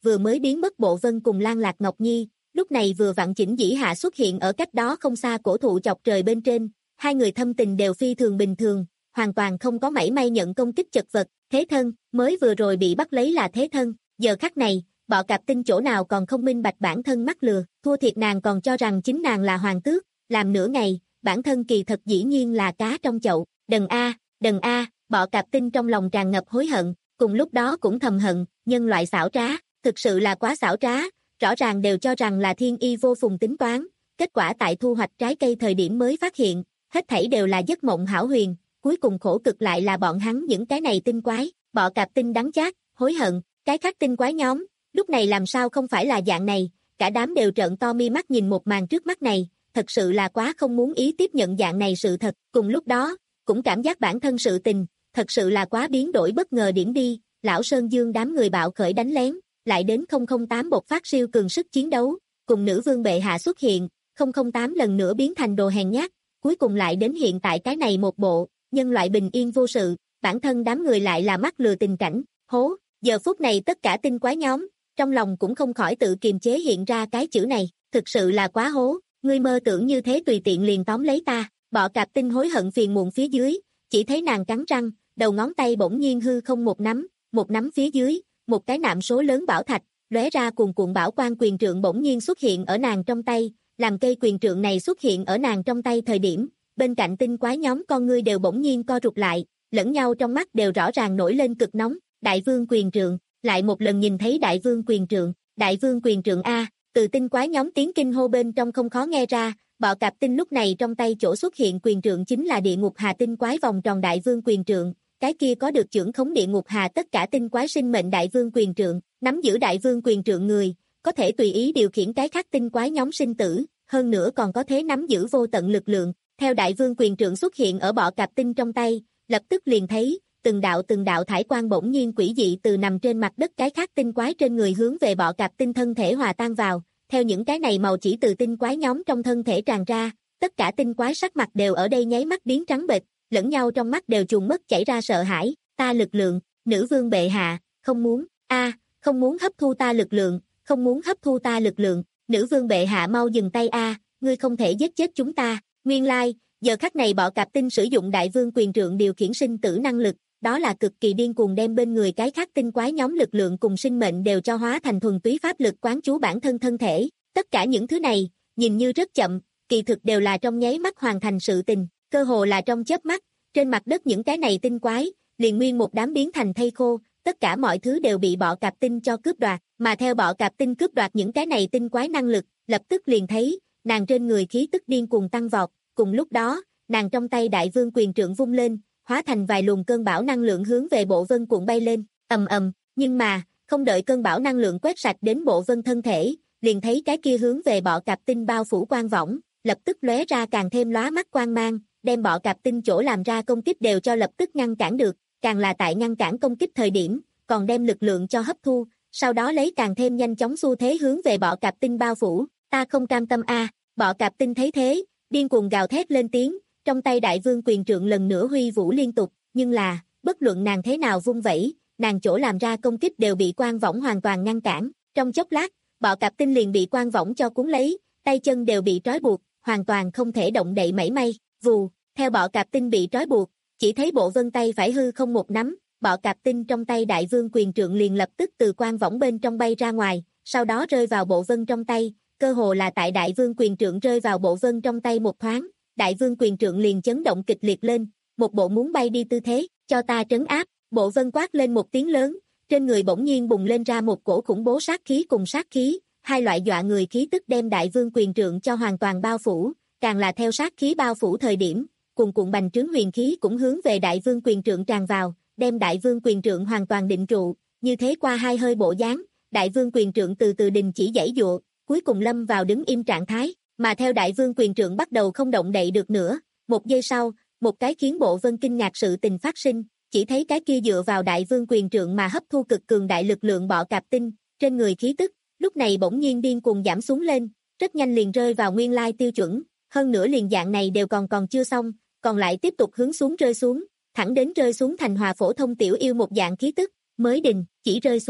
S2: vừa mới biến mất Bộ Vân cùng Lan Lạc Ngọc Nhi, lúc này vừa vặn chỉnh dĩ hạ xuất hiện ở cách đó không xa cổ thụ chọc trời bên trên, hai người thâm tình đều phi thường bình thường, hoàn toàn không có mảy may nhận công kích chật vật, thế thân, mới vừa rồi bị bắt lấy là thế thân, giờ khắc này, Bọ Cạp Tinh chỗ nào còn không minh bạch bản thân mắc lừa, thua thiệt nàng còn cho rằng chính nàng là hoàng tước, làm nửa ngày, bản thân kỳ thật dĩ nhiên là cá trong chậu, đần a, đần a, Bọ Cạp Tinh trong lòng tràn ngập hối hận, cùng lúc đó cũng thầm hận, nhân loại xảo trá, thực sự là quá xảo trá, rõ ràng đều cho rằng là thiên y vô phùng tính toán, kết quả tại thu hoạch trái cây thời điểm mới phát hiện, hết thảy đều là giấc mộng hão huyền, cuối cùng khổ cực lại là bọn hắn những cái này tinh quái, Bọ Cạp Tinh đắng chát, hối hận, cái khác tinh quái nhóm, lúc này làm sao không phải là dạng này, cả đám đều trợn to mi mắt nhìn một màn trước mắt này, thật sự là quá không muốn ý tiếp nhận dạng này sự thật, cùng lúc đó, cũng cảm giác bản thân sự tình, thật sự là quá biến đổi bất ngờ điểm đi, lão Sơn Dương đám người bạo khởi đánh lén, lại đến không không tám bộc phát siêu cường sức chiến đấu, cùng nữ vương bệ hạ xuất hiện, không không tám lần nữa biến thành đồ hèn nhát, cuối cùng lại đến hiện tại cái này một bộ, nhân loại bình yên vô sự, bản thân đám người lại là mắc lừa tình cảnh, hố, giờ phút này tất cả tinh quái nhóm, trong lòng cũng không khỏi tự kiềm chế hiện ra cái chữ này, thực sự là quá hố, ngươi mơ tưởng như thế tùy tiện liền tóm lấy ta, Bọ Cạp Tinh hối hận phiền muộn phía dưới, chỉ thấy nàng cắn răng, đầu ngón tay bỗng nhiên hư không một nắm, một nắm phía dưới, một cái nạm số lớn bảo thạch, lóe ra cuồn cuộn bảo quang quyền trượng bỗng nhiên xuất hiện ở nàng trong tay, làm cây quyền trượng này xuất hiện ở nàng trong tay thời điểm, bên cạnh tinh quái nhóm con ngươi đều bỗng nhiên co rụt lại, lẫn nhau trong mắt đều rõ ràng nổi lên cực nóng, đại vương quyền trượng, lại một lần nhìn thấy đại vương quyền trượng, đại vương quyền trượng a, từ tinh quái nhóm tiếng kinh hô bên trong không khó nghe ra, Bọ Cạp Tinh lúc này trong tay chỗ xuất hiện quyền trượng chính là địa ngục hà tinh quái vòng tròn đại vương quyền trượng, cái kia có được trưởng khống địa ngục hà tất cả tinh quái sinh mệnh đại vương quyền trượng, nắm giữ đại vương quyền trượng người, có thể tùy ý điều khiển cái khác tinh quái nhóm sinh tử, hơn nữa còn có thể nắm giữ vô tận lực lượng, theo đại vương quyền trượng xuất hiện ở Bọ Cạp Tinh trong tay, lập tức liền thấy, từng đạo từng đạo thải quang bỗng nhiên quỷ dị từ nằm trên mặt đất cái khác tinh quái trên người hướng về Bọ Cạp Tinh thân thể hòa tan vào, theo những cái này màu chỉ từ tinh quái nhóm trong thân thể tràn ra, tất cả tinh quái sắc mặt đều ở đây nháy mắt biến trắng bệch, lẫn nhau trong mắt đều trùng mất chảy ra sợ hãi, ta lực lượng, nữ vương bệ hạ, không muốn, a, không muốn hấp thu ta lực lượng, không muốn hấp thu ta lực lượng, nữ vương bệ hạ mau dừng tay a, ngươi không thể giết chết chúng ta, nguyên lai, giờ khắc này Bọ Cạp Tinh sử dụng đại vương quyền trượng điều khiển sinh tử năng lực, đó là cực kỳ điên cuồng đem bên người cái khác tinh quái nhóm lực lượng cùng sinh mệnh đều cho hóa thành thuần túy pháp lực quán chú bản thân thân thể, tất cả những thứ này, nhìn như rất chậm, kỳ thực đều là trong nháy mắt hoàn thành sự tình, cơ hồ là trong chớp mắt, trên mặt đất những cái này tinh quái, liền nguyên một đám biến thành thây khô, tất cả mọi thứ đều bị Bọ Cạp Tinh cho cướp đoạt, mà theo Bọ Cạp Tinh cướp đoạt những cái này tinh quái năng lực, lập tức liền thấy, nàng trên người khí tức điên cuồng tăng vọt, cùng lúc đó, nàng trong tay đại vương quyền trượng vung lên, hóa thành vài luồng cơn bão năng lượng hướng về Bộ Vân cuộn bay lên, ầm ầm, nhưng mà, không đợi cơn bão năng lượng quét sạch đến Bộ Vân thân thể, liền thấy cái kia hướng về Bọ Cạp Tinh bao phủ quang võng, lập tức lóe ra càng thêm lóa mắt quang mang, đem Bọ Cạp Tinh chỗ làm ra công kích đều cho lập tức ngăn cản được, càng là tại ngăn cản công kích thời điểm, còn đem lực lượng cho hấp thu, sau đó lấy càng thêm nhanh chóng xu thế hướng về Bọ Cạp Tinh bao phủ, ta không cam tâm a, Bọ Cạp Tinh thấy thế, điên cuồng gào thét lên tiếng, trong tay đại vương quyền trượng lần nữa huy vũ liên tục, nhưng là, bất luận nàng thế nào vung vẩy, nàng chỗ làm ra công kích đều bị quang võng hoàn toàn ngăn cản, trong chốc lát, Bọ Cạp Tinh liền bị quang võng cho cuốn lấy, tay chân đều bị trói buộc, hoàn toàn không thể động đậy mảy may, vù, theo Bọ Cạp Tinh bị trói buộc, chỉ thấy Bộ Vân tay phải hư không một nắm, Bọ Cạp Tinh trong tay đại vương quyền trượng liền lập tức từ quang võng bên trong bay ra ngoài, sau đó rơi vào Bộ Vân trong tay, cơ hồ là tại đại vương quyền trượng rơi vào Bộ Vân trong tay một thoáng, đại vương quyền trượng liền chấn động kịch liệt lên, một bộ muốn bay đi tư thế, cho ta trấn áp, Bộ Vân quát lên một tiếng lớn, trên người bỗng nhiên bùng lên ra một cổ khủng bố sát khí cùng sát khí, hai loại dọa người khí tức đem đại vương quyền trượng cho hoàn toàn bao phủ, càng là theo sát khí bao phủ thời điểm, cùng cuộn bành trướng huyền khí cũng hướng về đại vương quyền trượng tràn vào, đem đại vương quyền trượng hoàn toàn định trụ, như thế qua hai hơi bộ dáng, đại vương quyền trượng từ từ đình chỉ giãy giụa, cuối cùng lâm vào đứng im trạng thái, mà theo đại vương quyền trượng bắt đầu không động đậy được nữa, một giây sau, một cái khiến Bộ Vân kinh ngạc sự tình phát sinh, chỉ thấy cái kia dựa vào đại vương quyền trượng mà hấp thu cực cường đại lực lượng Bọ Cạp Tinh, trên người khí tức, lúc này bỗng nhiên điên cuồng giảm xuống lên, rất nhanh liền rơi vào nguyên lai tiêu chuẩn, hơn nữa liền dạng này đều còn còn chưa xong, còn lại tiếp tục hướng xuống rơi xuống, thẳng đến rơi xuống thành hòa phổ thông tiểu yêu một dạng khí tức, mới đình, chỉ rơi xuống,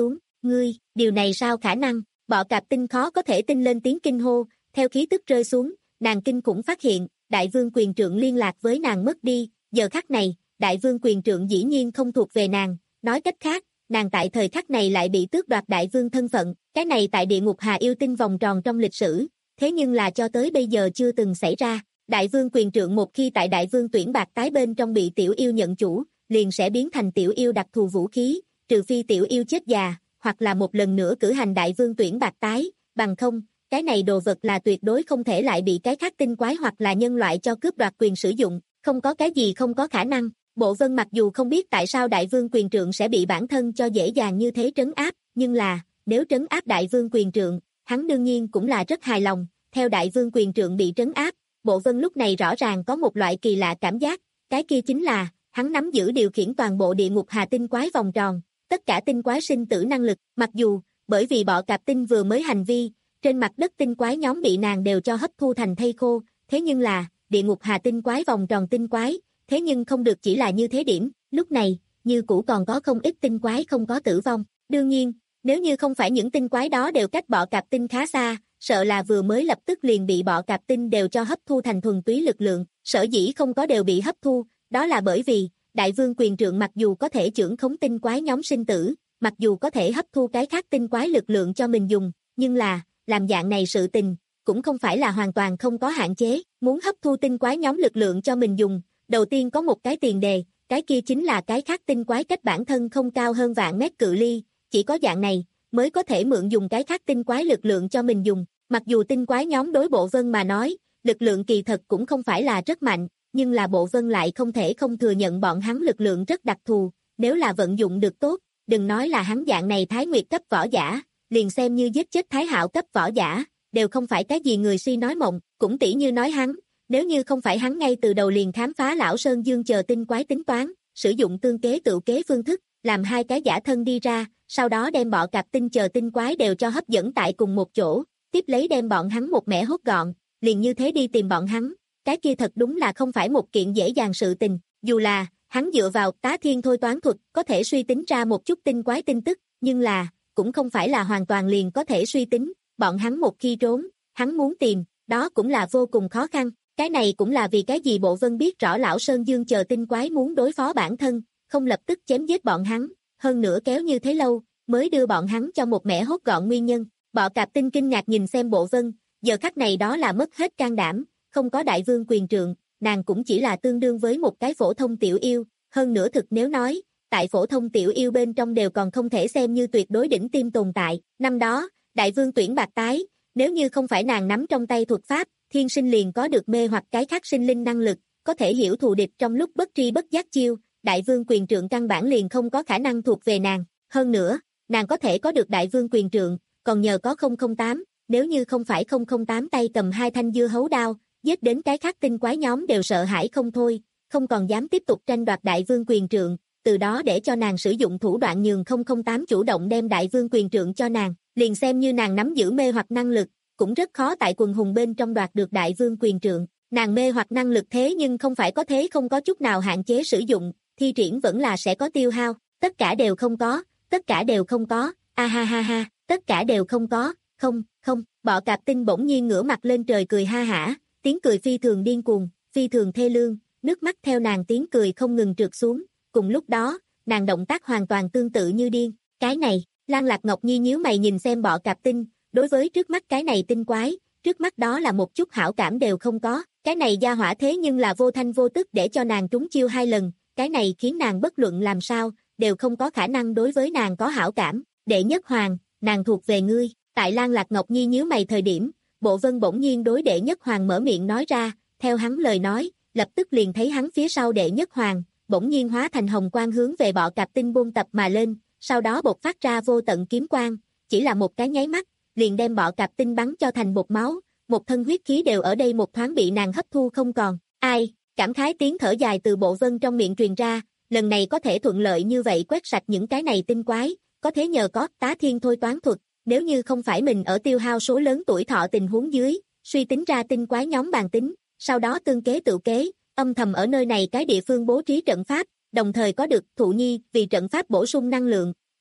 S2: ngươi, điều này sao khả năng, bọ cạp tinh khó có thể tin lên tiếng kinh hô, theo khí tức rơi xuống, nàng kinh khủng phát hiện, đại vương quyền trượng liên lạc với nàng mất đi, giờ khắc này, đại vương quyền trượng dĩ nhiên không thuộc về nàng, nói cách khác, nàng tại thời khắc này lại bị tước đoạt đại vương thân phận, cái này tại địa ngục Hà Yêu Tinh vòng tròn trong lịch sử, thế nhưng là cho tới bây giờ chưa từng xảy ra, đại vương quyền trượng một khi tại đại vương tuyển bạc tái bên trong bị tiểu yêu nhận chủ, liền sẽ biến thành tiểu yêu đặc thù vũ khí, trừ phi tiểu yêu chết già, hoặc là một lần nữa cử hành đại vương tuyển bạc tái, bằng không, cái này đồ vật là tuyệt đối không thể lại bị cái khác tinh quái hoặc là nhân loại cho cướp đoạt quyền sử dụng, không có cái gì không có khả năng. Bộ Vân mặc dù không biết tại sao đại vương quyền trượng sẽ bị bản thân cho dễ dàng như thế trấn áp, nhưng là, nếu trấn áp đại vương quyền trượng, hắn đương nhiên cũng là rất hài lòng, theo đại vương quyền trượng bị trấn áp, Bộ Vân lúc này rõ ràng có một loại kỳ lạ cảm giác, cái kia chính là, hắn nắm giữ điều khiển toàn bộ địa ngục hà tinh quái vòng tròn, tất cả tinh quái sinh tử năng lực, mặc dù, bởi vì bọ cạp tinh vừa mới hành vi, trên mặt đất tinh quái nhóm bị nàng đều cho hấp thu thành thây khô, thế nhưng là, địa ngục hà tinh quái vòng tròn tinh quái, thế nhưng không được chỉ là như thế điểm, lúc này, như cũ còn có không ít tinh quái không có tử vong, đương nhiên, nếu như không phải những tinh quái đó đều cách bọ cạp tinh khá xa, sợ là vừa mới lập tức liền bị bọ cạp tinh đều cho hấp thu thành thuần túy lực lượng, sở dĩ không có đều bị hấp thu, đó là bởi vì, đại vương quyền trượng mặc dù có thể trưởng khống tinh quái nhóm sinh tử, mặc dù có thể hấp thu cái khác tinh quái lực lượng cho mình dùng, nhưng là, làm dạng này sự tình, cũng không phải là hoàn toàn không có hạn chế, muốn hấp thu tinh quái nhóm lực lượng cho mình dùng, đầu tiên có một cái tiền đề, cái kia chính là cái khác tinh quái cách bản thân không cao hơn vạn mét cự ly, chỉ có dạng này, mới có thể mượn dùng cái khác tinh quái lực lượng cho mình dùng, mặc dù tinh quái nhóm đối Bộ Vân mà nói, lực lượng kỳ thật cũng không phải là rất mạnh, nhưng là Bộ Vân lại không thể không thừa nhận bọn hắn lực lượng rất đặc thù, nếu là vận dụng được tốt, đừng nói là hắn dạng này Thái Nguyệt cấp võ giả, liền xem như giết chết Thái Hạo cấp võ giả, đều không phải cái gì người si nói mộng, cũng tỉ như nói hắn, nếu như không phải hắn ngay từ đầu liền khám phá lão Sơn Dương chờ tinh quái tính toán, sử dụng tương kế tự kế phương thức, làm hai cái giả thân đi ra, sau đó đem bọ cạp tinh chờ tinh quái đều cho hấp dẫn tại cùng một chỗ, tiếp lấy đem bọn hắn một mẻ hốt gọn, liền như thế đi tìm bọn hắn, cái kia thật đúng là không phải một kiện dễ dàng sự tình, dù là, hắn dựa vào tá thiên thôi toán thuật, có thể suy tính ra một chút tinh quái tin tức, nhưng là, cũng không phải là hoàn toàn liền có thể suy tính, bọn hắn một khi trốn, hắn muốn tìm, đó cũng là vô cùng khó khăn, cái này cũng là vì cái gì Bộ Vân biết rõ lão Sơn Dương chờ tinh quái muốn đối phó bản thân, không lập tức chém giết bọn hắn, hơn nữa kéo như thế lâu, mới đưa bọn hắn cho một mẻ hốt gọn nguyên nhân, bọ cạp tinh kinh ngạc nhìn xem Bộ Vân, giờ khắc này đó là mất hết can đảm, không có đại vương quyền trượng, nàng cũng chỉ là tương đương với một cái phổ thông tiểu yêu, hơn nữa thực nếu nói, tại phổ thông tiểu yêu bên trong đều còn không thể xem như tuyệt đối đỉnh tiêm tồn tại, năm đó, đại vương tuyển bạc tái, nếu như không phải nàng nắm trong tay thuật pháp, thiên sinh liền có được mê hoặc cái khác sinh linh năng lực, có thể hiểu thù địch trong lúc bất tri bất giác chiêu, đại vương quyền trượng căn bản liền không có khả năng thuộc về nàng, hơn nữa, nàng có thể có được đại vương quyền trượng, còn nhờ có không không tám, nếu như không phải không không tám tay cầm hai thanh dưa hấu đao, giết đến cái khác tinh quái nhóm đều sợ hãi không thôi, không còn dám tiếp tục tranh đoạt đại vương quyền trượng, từ đó để cho nàng sử dụng thủ đoạn nhường không không tám chủ động đem đại vương quyền trượng cho nàng, liền xem như nàng nắm giữ mê hoặc năng lực, cũng rất khó tại quần hùng bên trong đoạt được đại vương quyền trượng, nàng mê hoặc năng lực thế nhưng không phải có thế không có chút nào hạn chế sử dụng, thi triển vẫn là sẽ có tiêu hao, tất cả đều không có, tất cả đều không có, a ha ha ha, tất cả đều không có, không, không, bọ cạp tinh bỗng nhiên ngửa mặt lên trời cười ha hả, tiếng cười phi thường điên cuồng, phi thường thê lương, nước mắt theo nàng tiếng cười không ngừng trượt xuống, cùng lúc đó, nàng động tác hoàn toàn tương tự như điên, cái này, Lan Lạc Ngọc Nhi nhíu mày nhìn xem bọ cạp tinh, đối với trước mắt cái này tinh quái, trước mắt đó là một chút hảo cảm đều không có, cái này gia hỏa thế nhưng là vô thanh vô tức để cho nàng trúng chiêu hai lần, cái này khiến nàng bất luận làm sao, đều không có khả năng đối với nàng có hảo cảm, đệ nhất hoàng, nàng thuộc về ngươi, tại Lan Lạc Ngọc Nhi nhíu mày thời điểm, Bộ Vân bỗng nhiên đối đệ nhất hoàng mở miệng nói ra, theo hắn lời nói, lập tức liền thấy hắn phía sau đệ nhất hoàng, bỗng nhiên hóa thành hồng quang hướng về bọ cạp tinh buôn tập mà lên, sau đó bộc phát ra vô tận kiếm quang, chỉ là một cái nháy mắt, liền đem bọ cạp tinh bắn cho thành bột máu, một thân huyết khí đều ở đây một thoáng bị nàng hấp thu không còn, ai, cảm khái tiếng thở dài từ Bộ Vân trong miệng truyền ra, lần này có thể thuận lợi như vậy quét sạch những cái này tinh quái, có thế nhờ có tá thiên thôi toán thuật, nếu như không phải mình ở tiêu hao số lớn tuổi thọ tình huống dưới, suy tính ra tinh quái nhóm bàn tính, sau đó tương kế tự kế, âm thầm ở nơi này cái địa phương bố trí trận pháp, đồng thời có được Thụ Nhi vì trận pháp bổ sung năng lượng,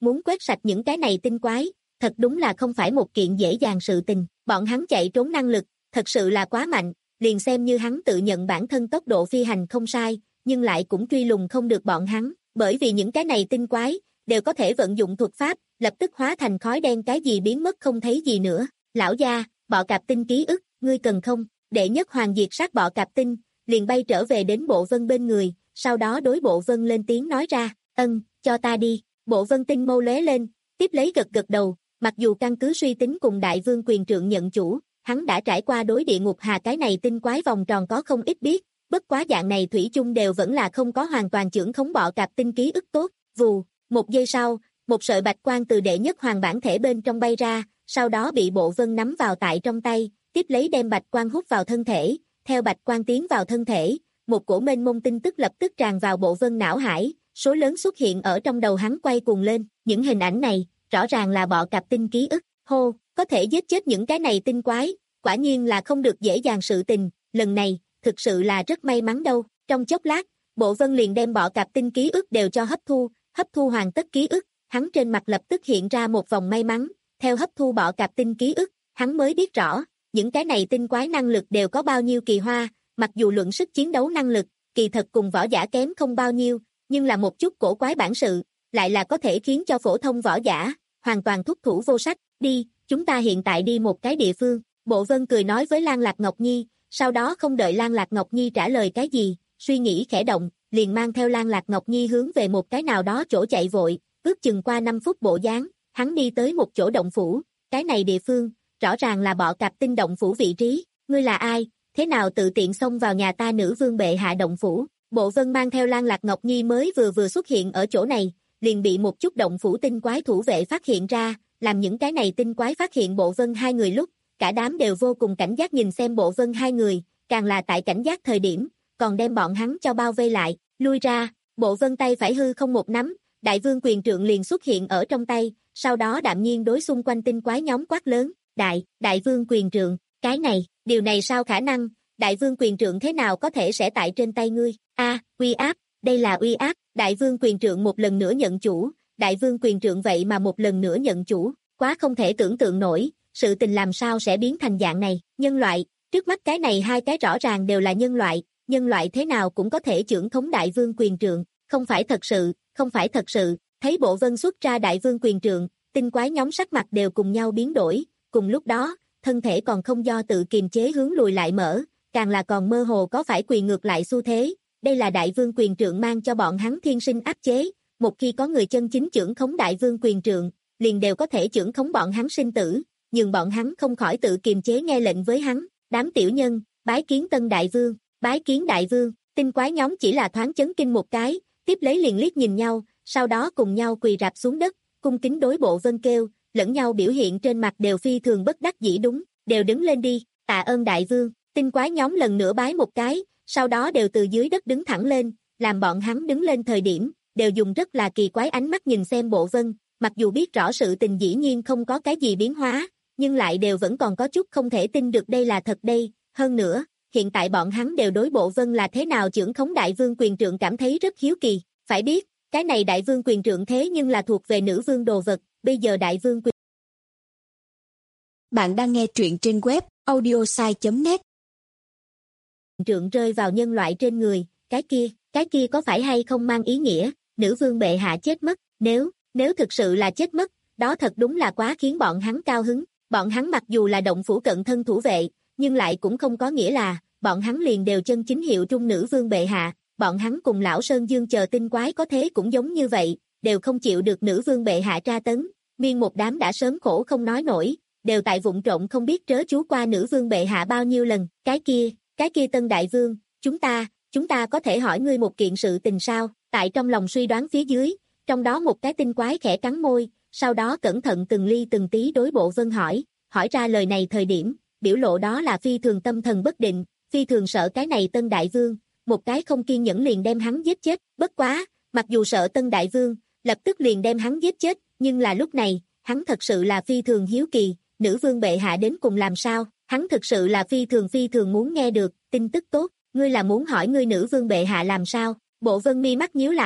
S2: muốn quét sạch những cái này tinh quái, thật đúng là không phải một kiện dễ dàng sự tình, bọn hắn chạy trốn năng lực, thật sự là quá mạnh, liền xem như hắn tự nhận bản thân tốc độ phi hành không sai, nhưng lại cũng truy lùng không được bọn hắn, bởi vì những cái này tinh quái, đều có thể vận dụng thuật pháp, lập tức hóa thành khói đen cái gì biến mất không thấy gì nữa. Lão gia, bọ cạp tinh ký ức, ngươi cần không? Đệ nhất hoàng diệt sát bọ cạp tinh, liền bay trở về đến Bộ Vân bên người, sau đó đối Bộ Vân lên tiếng nói ra, ân, cho ta đi. Bộ Vân tinh mâu lóe lên, tiếp lấy gật gật đầu, mặc dù căn cứ suy tính cùng đại vương quyền trượng nhận chủ, hắn đã trải qua đối địa ngục hà cái này tinh quái vòng tròn có không ít biết, bất quá dạng này thủy chung đều vẫn là không có hoàn toàn chưởng khống bọ cạp tinh ký ức tốt. Vù, một giây sau, một sợi bạch quang từ đệ nhất hoàng bản thể bên trong bay ra, sau đó bị Bộ Vân nắm vào tại trong tay, tiếp lấy đem bạch quang hút vào thân thể, theo bạch quang tiến vào thân thể, một cổ mênh mông tin tức lập tức tràn vào Bộ Vân não hải, số lớn xuất hiện ở trong đầu hắn quay cuồng lên, những hình ảnh này, rõ ràng là bọ cạp tinh ký ức, hô, có thể giết chết những cái này tinh quái, quả nhiên là không được dễ dàng sự tình, lần này, thực sự là rất may mắn đâu, trong chốc lát, Bộ Vân liền đem bọ cạp tinh ký ức đều cho hấp thu, hấp thu hoàn tất ký ức, hắn trên mặt lập tức hiện ra một vòng may mắn, theo hấp thu bọ cạp tinh ký ức, hắn mới biết rõ, những cái này tinh quái năng lực đều có bao nhiêu kỳ hoa, mặc dù luận sức chiến đấu năng lực, kỳ thật cùng võ giả kém không bao nhiêu, nhưng là một chút cổ quái bản sự, lại là có thể khiến cho phổ thông võ giả, hoàn toàn thúc thủ vô sách, đi, chúng ta hiện tại đi một cái địa phương, Bộ Vân cười nói với Lan Lạc Ngọc Nhi, sau đó không đợi Lan Lạc Ngọc Nhi trả lời cái gì, suy nghĩ khẽ động, liền mang theo Lan Lạc Ngọc Nhi hướng về một cái nào đó chỗ chạy vội, ước chừng qua năm phút bộ dáng, hắn đi tới một chỗ động phủ, cái này địa phương, rõ ràng là bọ cạp tinh động phủ vị trí, ngươi là ai, thế nào tự tiện xông vào nhà ta nữ vương bệ hạ động phủ. Bộ Vân mang theo Lan Lạc Ngọc Nhi mới vừa vừa xuất hiện ở chỗ này, liền bị một chút động phủ tinh quái thủ vệ phát hiện ra, làm những cái này tinh quái phát hiện Bộ Vân hai người lúc, cả đám đều vô cùng cảnh giác nhìn xem Bộ Vân hai người, càng là tại cảnh giác thời điểm, còn đem bọn hắn cho bao vây lại, lui ra, Bộ Vân tay phải hư không một nắm, đại vương quyền trượng liền xuất hiện ở trong tay, sau đó đạm nhiên đối xung quanh tinh quái nhóm quát lớn, đại, đại vương quyền trượng, cái này, điều này sao khả năng, đại vương quyền trượng thế nào có thể sẽ tại trên tay ngươi, a, uy áp, đây là uy áp, đại vương quyền trượng một lần nữa nhận chủ, đại vương quyền trượng vậy mà một lần nữa nhận chủ, quá không thể tưởng tượng nổi, sự tình làm sao sẽ biến thành dạng này, nhân loại, trước mắt cái này hai cái rõ ràng đều là nhân loại, nhân loại thế nào cũng có thể trưởng thống đại vương quyền trượng, không phải thật sự, không phải thật sự, thấy Bộ Vân xuất ra đại vương quyền trượng, tinh quái nhóm sắc mặt đều cùng nhau biến đổi, cùng lúc đó, thân thể còn không do tự kiềm chế hướng lùi lại mở, càng là còn mơ hồ có phải quyền ngược lại xu thế, đây là đại vương quyền trượng mang cho bọn hắn thiên sinh áp chế, một khi có người chân chính trưởng khống đại vương quyền trượng, liền đều có thể trưởng khống bọn hắn sinh tử, nhưng bọn hắn không khỏi tự kiềm chế nghe lệnh với hắn, đám tiểu nhân, bái kiến tân đại vương, bái kiến đại vương, tinh quái nhóm chỉ là thoáng chấn kinh một cái, tiếp lấy liền liếc nhìn nhau, sau đó cùng nhau quỳ rạp xuống đất, cung kính đối Bộ Vân kêu, lẫn nhau biểu hiện trên mặt đều phi thường bất đắc dĩ đúng, đều đứng lên đi, tạ ơn đại vương, tinh quái nhóm lần nữa bái một cái, sau đó đều từ dưới đất đứng thẳng lên, làm bọn hắn đứng lên thời điểm, đều dùng rất là kỳ quái ánh mắt nhìn xem Bộ Vân, mặc dù biết rõ sự tình dĩ nhiên không có cái gì biến hóa, nhưng lại đều vẫn còn có chút không thể tin được đây là thật đây, hơn nữa, hiện tại bọn hắn đều đối Bộ Vân là thế nào trưởng khống đại vương quyền trượng cảm thấy rất hiếu kỳ, phải biết, cái này đại vương quyền trượng thế nhưng là thuộc về nữ vương đồ vật, bây giờ đại vương quyền
S3: Bạn đang nghe truyện trên web audiosai chấm net.
S2: Trượng rơi vào nhân loại trên người, cái kia, cái kia có phải hay không mang ý nghĩa, nữ vương bệ hạ chết mất, nếu, nếu thực sự là chết mất, đó thật đúng là quá khiến bọn hắn cao hứng, bọn hắn mặc dù là động phủ cận thân thủ vệ, nhưng lại cũng không có nghĩa là, bọn hắn liền đều chân chính hiệu trung nữ vương bệ hạ, bọn hắn cùng lão Sơn Dương chờ tinh quái có thế cũng giống như vậy, đều không chịu được nữ vương bệ hạ tra tấn, miên một đám đã sớm khổ không nói nổi, đều tại vụng trộm không biết trớ chú qua nữ vương bệ hạ bao nhiêu lần, cái kia, cái kia tân đại vương, chúng ta, chúng ta có thể hỏi ngươi một kiện sự tình sao, tại trong lòng suy đoán phía dưới, trong đó một cái tinh quái khẽ cắn môi, sau đó cẩn thận từng ly từng tí đối Bộ Vân hỏi, hỏi ra lời này thời điểm, biểu lộ đó là phi thường tâm thần bất định, phi thường sợ cái này tân đại vương, một cái không kiên nhẫn liền đem hắn giết chết, bất quá, mặc dù sợ tân đại vương, lập tức liền đem hắn giết chết, nhưng là lúc này, hắn thật sự là phi thường hiếu kỳ, nữ vương bệ hạ đến cùng làm sao, hắn thực sự là phi thường phi thường muốn nghe được, tin tức tốt, ngươi là muốn hỏi ngươi nữ vương bệ hạ làm sao, Bộ Vân mi mắt nhíu lại,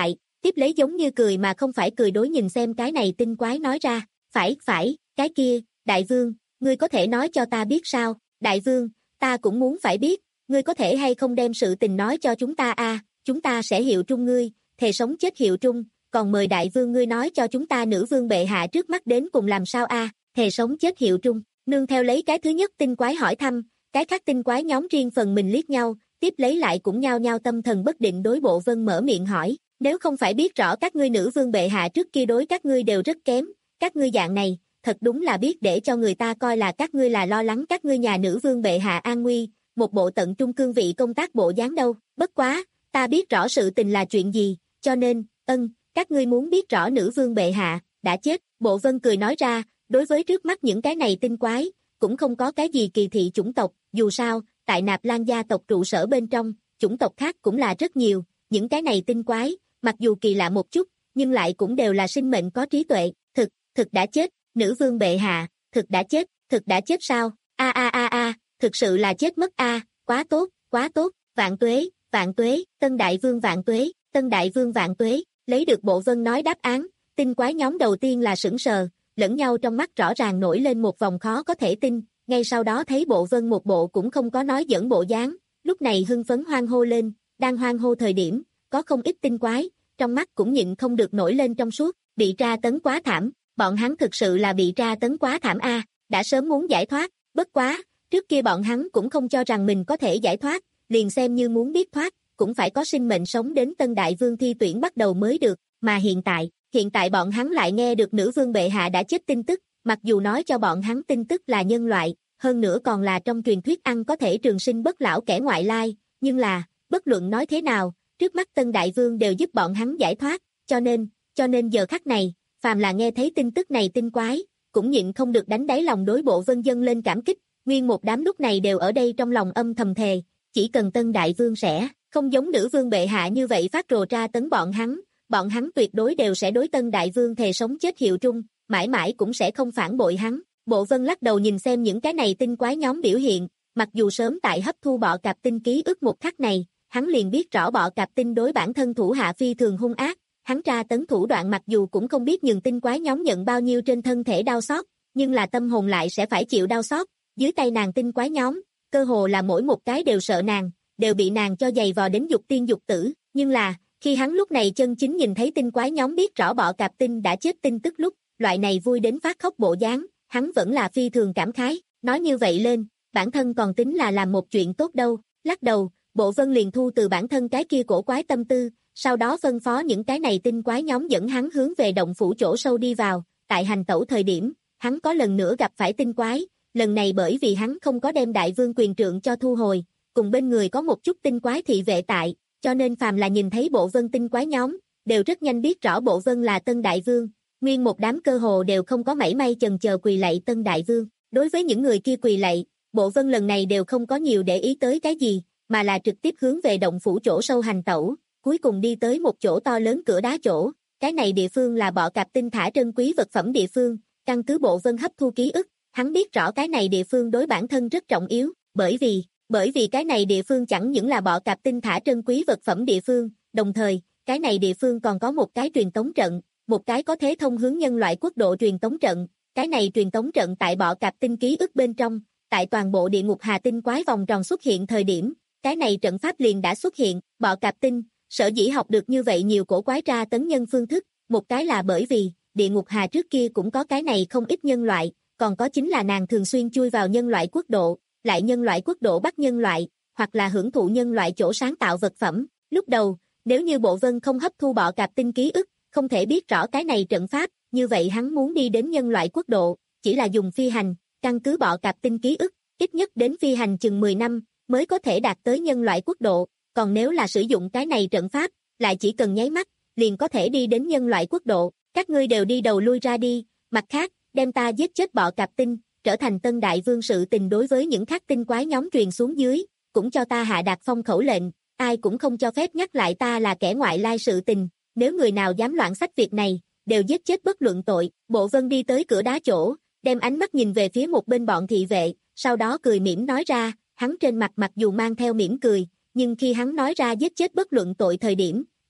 S2: tiếp lấy giống như cười mà không phải cười đối nhìn xem cái này tinh quái nói ra, phải, phải, cái kia, đại vương, ngươi có thể nói cho ta biết sao, đại vương, ta cũng muốn phải biết, ngươi có thể hay không đem sự tình nói cho chúng ta a, chúng ta sẽ hiệu trung ngươi, thề sống chết hiệu trung, còn mời đại vương ngươi nói cho chúng ta nữ vương bệ hạ trước mắt đến cùng làm sao a, thề sống chết hiệu trung, nương theo lấy cái thứ nhất tinh quái hỏi thăm, cái khác tinh quái nhóm riêng phần mình liếc nhau, tiếp lấy lại cũng nhao nhao tâm thần bất định đối Bộ Vân mở miệng hỏi, nếu không phải biết rõ các ngươi nữ vương bệ hạ trước kia đối các ngươi đều rất kém, các ngươi dạng này, thật đúng là biết để cho người ta coi là các ngươi là lo lắng các ngươi nhà nữ vương bệ hạ an nguy, một bộ tận trung cương vị công tác bộ dáng đâu, bất quá, ta biết rõ sự tình là chuyện gì, cho nên, ân, các ngươi muốn biết rõ nữ vương bệ hạ, đã chết, Bộ Vân cười nói ra, đối với trước mắt những cái này tinh quái, cũng không có cái gì kỳ thị chủng tộc, dù sao, tại Nạp Lan gia tộc trụ sở bên trong, chủng tộc khác cũng là rất nhiều, những cái này tinh quái, mặc dù kỳ lạ một chút, nhưng lại cũng đều là sinh mệnh có trí tuệ, thực, thực đã chết, nữ vương bệ hạ, thực đã chết, thực đã chết sao, a a a a, thực sự là chết mất a, quá tốt, quá tốt, vạn tuế, vạn tuế, tân đại vương vạn tuế, tân đại vương vạn tuế, lấy được Bộ Vân nói đáp án, tinh quái nhóm đầu tiên là sững sờ, lẫn nhau trong mắt rõ ràng nổi lên một vòng khó có thể tin, ngay sau đó thấy Bộ Vân một bộ cũng không có nói dẫn bộ dáng, lúc này hưng phấn hoan hô lên, đang hoan hô thời điểm, có không ít tinh quái, trong mắt cũng nhịn không được nổi lên trong suốt, bị tra tấn quá thảm, bọn hắn thực sự là bị tra tấn quá thảm a, đã sớm muốn giải thoát, bất quá, trước kia bọn hắn cũng không cho rằng mình có thể giải thoát, liền xem như muốn biết thoát, cũng phải có sinh mệnh sống đến tân đại vương thi tuyển bắt đầu mới được, mà hiện tại, hiện tại bọn hắn lại nghe được nữ vương bệ hạ đã chết tin tức, mặc dù nói cho bọn hắn tin tức là nhân loại, hơn nữa còn là trong truyền thuyết ăn có thể trường sinh bất lão kẻ ngoại lai, nhưng là, bất luận nói thế nào, trước mắt tân đại vương đều giúp bọn hắn giải thoát, cho nên, cho nên giờ khắc này, phàm là nghe thấy tin tức này tinh quái, cũng nhịn không được đánh đáy lòng đối Bộ Vân dâng lên cảm kích, nguyên một đám lúc này đều ở đây trong lòng âm thầm thề, chỉ cần tân đại vương sẽ, không giống nữ vương bệ hạ như vậy phát rồ tra tấn bọn hắn, bọn hắn tuyệt đối đều sẽ đối tân đại vương thề sống chết hiệu trung, mãi mãi cũng sẽ không phản bội hắn. Bộ Vân lắc đầu nhìn xem những cái này tinh quái nhóm biểu hiện, mặc dù sớm tại hấp thu bọ cạp tinh ký ức một khắc này, hắn liền biết rõ bọ cạp tinh đối bản thân thủ hạ phi thường hung ác, hắn tra tấn thủ đoạn mặc dù cũng không biết nhường tinh quái nhóm nhận bao nhiêu trên thân thể đau xót, nhưng là tâm hồn lại sẽ phải chịu đau xót, dưới tay nàng tinh quái nhóm, cơ hồ là mỗi một cái đều sợ nàng, đều bị nàng cho giày vò đến dục tiên dục tử, nhưng là, khi hắn lúc này chân chính nhìn thấy tinh quái nhóm biết rõ bọ cạp tinh đã chết tin tức lúc, loại này vui đến phát khóc bộ dáng, hắn vẫn là phi thường cảm khái, nói như vậy lên, bản thân còn tính là làm một chuyện tốt đâu, lắc đầu, Bộ Vân liền thu từ bản thân cái kia cổ quái tâm tư, sau đó phân phó những cái này tinh quái nhóm dẫn hắn hướng về động phủ chỗ sâu đi vào, tại hành tẩu thời điểm, hắn có lần nữa gặp phải tinh quái, lần này bởi vì hắn không có đem đại vương quyền trượng cho thu hồi, cùng bên người có một chút tinh quái thị vệ tại, cho nên phàm là nhìn thấy Bộ Vân tinh quái nhóm, đều rất nhanh biết rõ Bộ Vân là tân đại vương, nguyên một đám cơ hồ đều không có mảy may chần chờ quỳ lạy tân đại vương, đối với những người kia quỳ lạy, Bộ Vân lần này đều không có nhiều để ý tới cái gì, mà là trực tiếp hướng về động phủ chỗ sâu hành tẩu, cuối cùng đi tới một chỗ to lớn cửa đá chỗ, cái này địa phương là bọ cạp tinh thả trân quý vật phẩm địa phương, căn cứ Bộ Vân hấp thu ký ức, hắn biết rõ cái này địa phương đối bản thân rất trọng yếu, bởi vì, bởi vì cái này địa phương chẳng những là bọ cạp tinh thả trân quý vật phẩm địa phương, đồng thời, cái này địa phương còn có một cái truyền tống trận, một cái có thế thông hướng nhân loại quốc độ truyền tống trận, cái này truyền tống trận tại bọ cạp tinh ký ức bên trong, tại toàn bộ địa ngục hà tinh quái vòng tròn xuất hiện thời điểm, cái này trận pháp liền đã xuất hiện, bọ cạp tinh, sở dĩ học được như vậy nhiều cổ quái tra tấn nhân phương thức, một cái là bởi vì, địa ngục hà trước kia cũng có cái này không ít nhân loại, còn có chính là nàng thường xuyên chui vào nhân loại quốc độ, lại nhân loại quốc độ bắt nhân loại, hoặc là hưởng thụ nhân loại chỗ sáng tạo vật phẩm. Lúc đầu, nếu như Bộ Vân không hấp thu bọ cạp tinh ký ức, không thể biết rõ cái này trận pháp, như vậy hắn muốn đi đến nhân loại quốc độ, chỉ là dùng phi hành, căn cứ bọ cạp tinh ký ức, ít nhất đến phi hành chừng mười năm, mới có thể đạt tới nhân loại quốc độ, còn nếu là sử dụng cái này trận pháp, lại chỉ cần nháy mắt, liền có thể đi đến nhân loại quốc độ, các ngươi đều đi đầu lui ra đi, mặt khác, đem ta giết chết bọ cạp tinh, trở thành tân đại vương sự tình đối với những khác tinh quái nhóm truyền xuống dưới, cũng cho ta hạ đạt phong khẩu lệnh, ai cũng không cho phép nhắc lại ta là kẻ ngoại lai sự tình, nếu người nào dám loạn sách việc này, đều giết chết bất luận tội. Bộ Vân đi tới cửa đá chỗ, đem ánh mắt nhìn về phía một bên bọn thị vệ, sau đó cười mỉm nói ra, hắn trên mặt mặc dù mang theo mỉm cười, nhưng khi hắn nói ra giết chết bất luận tội thời điểm,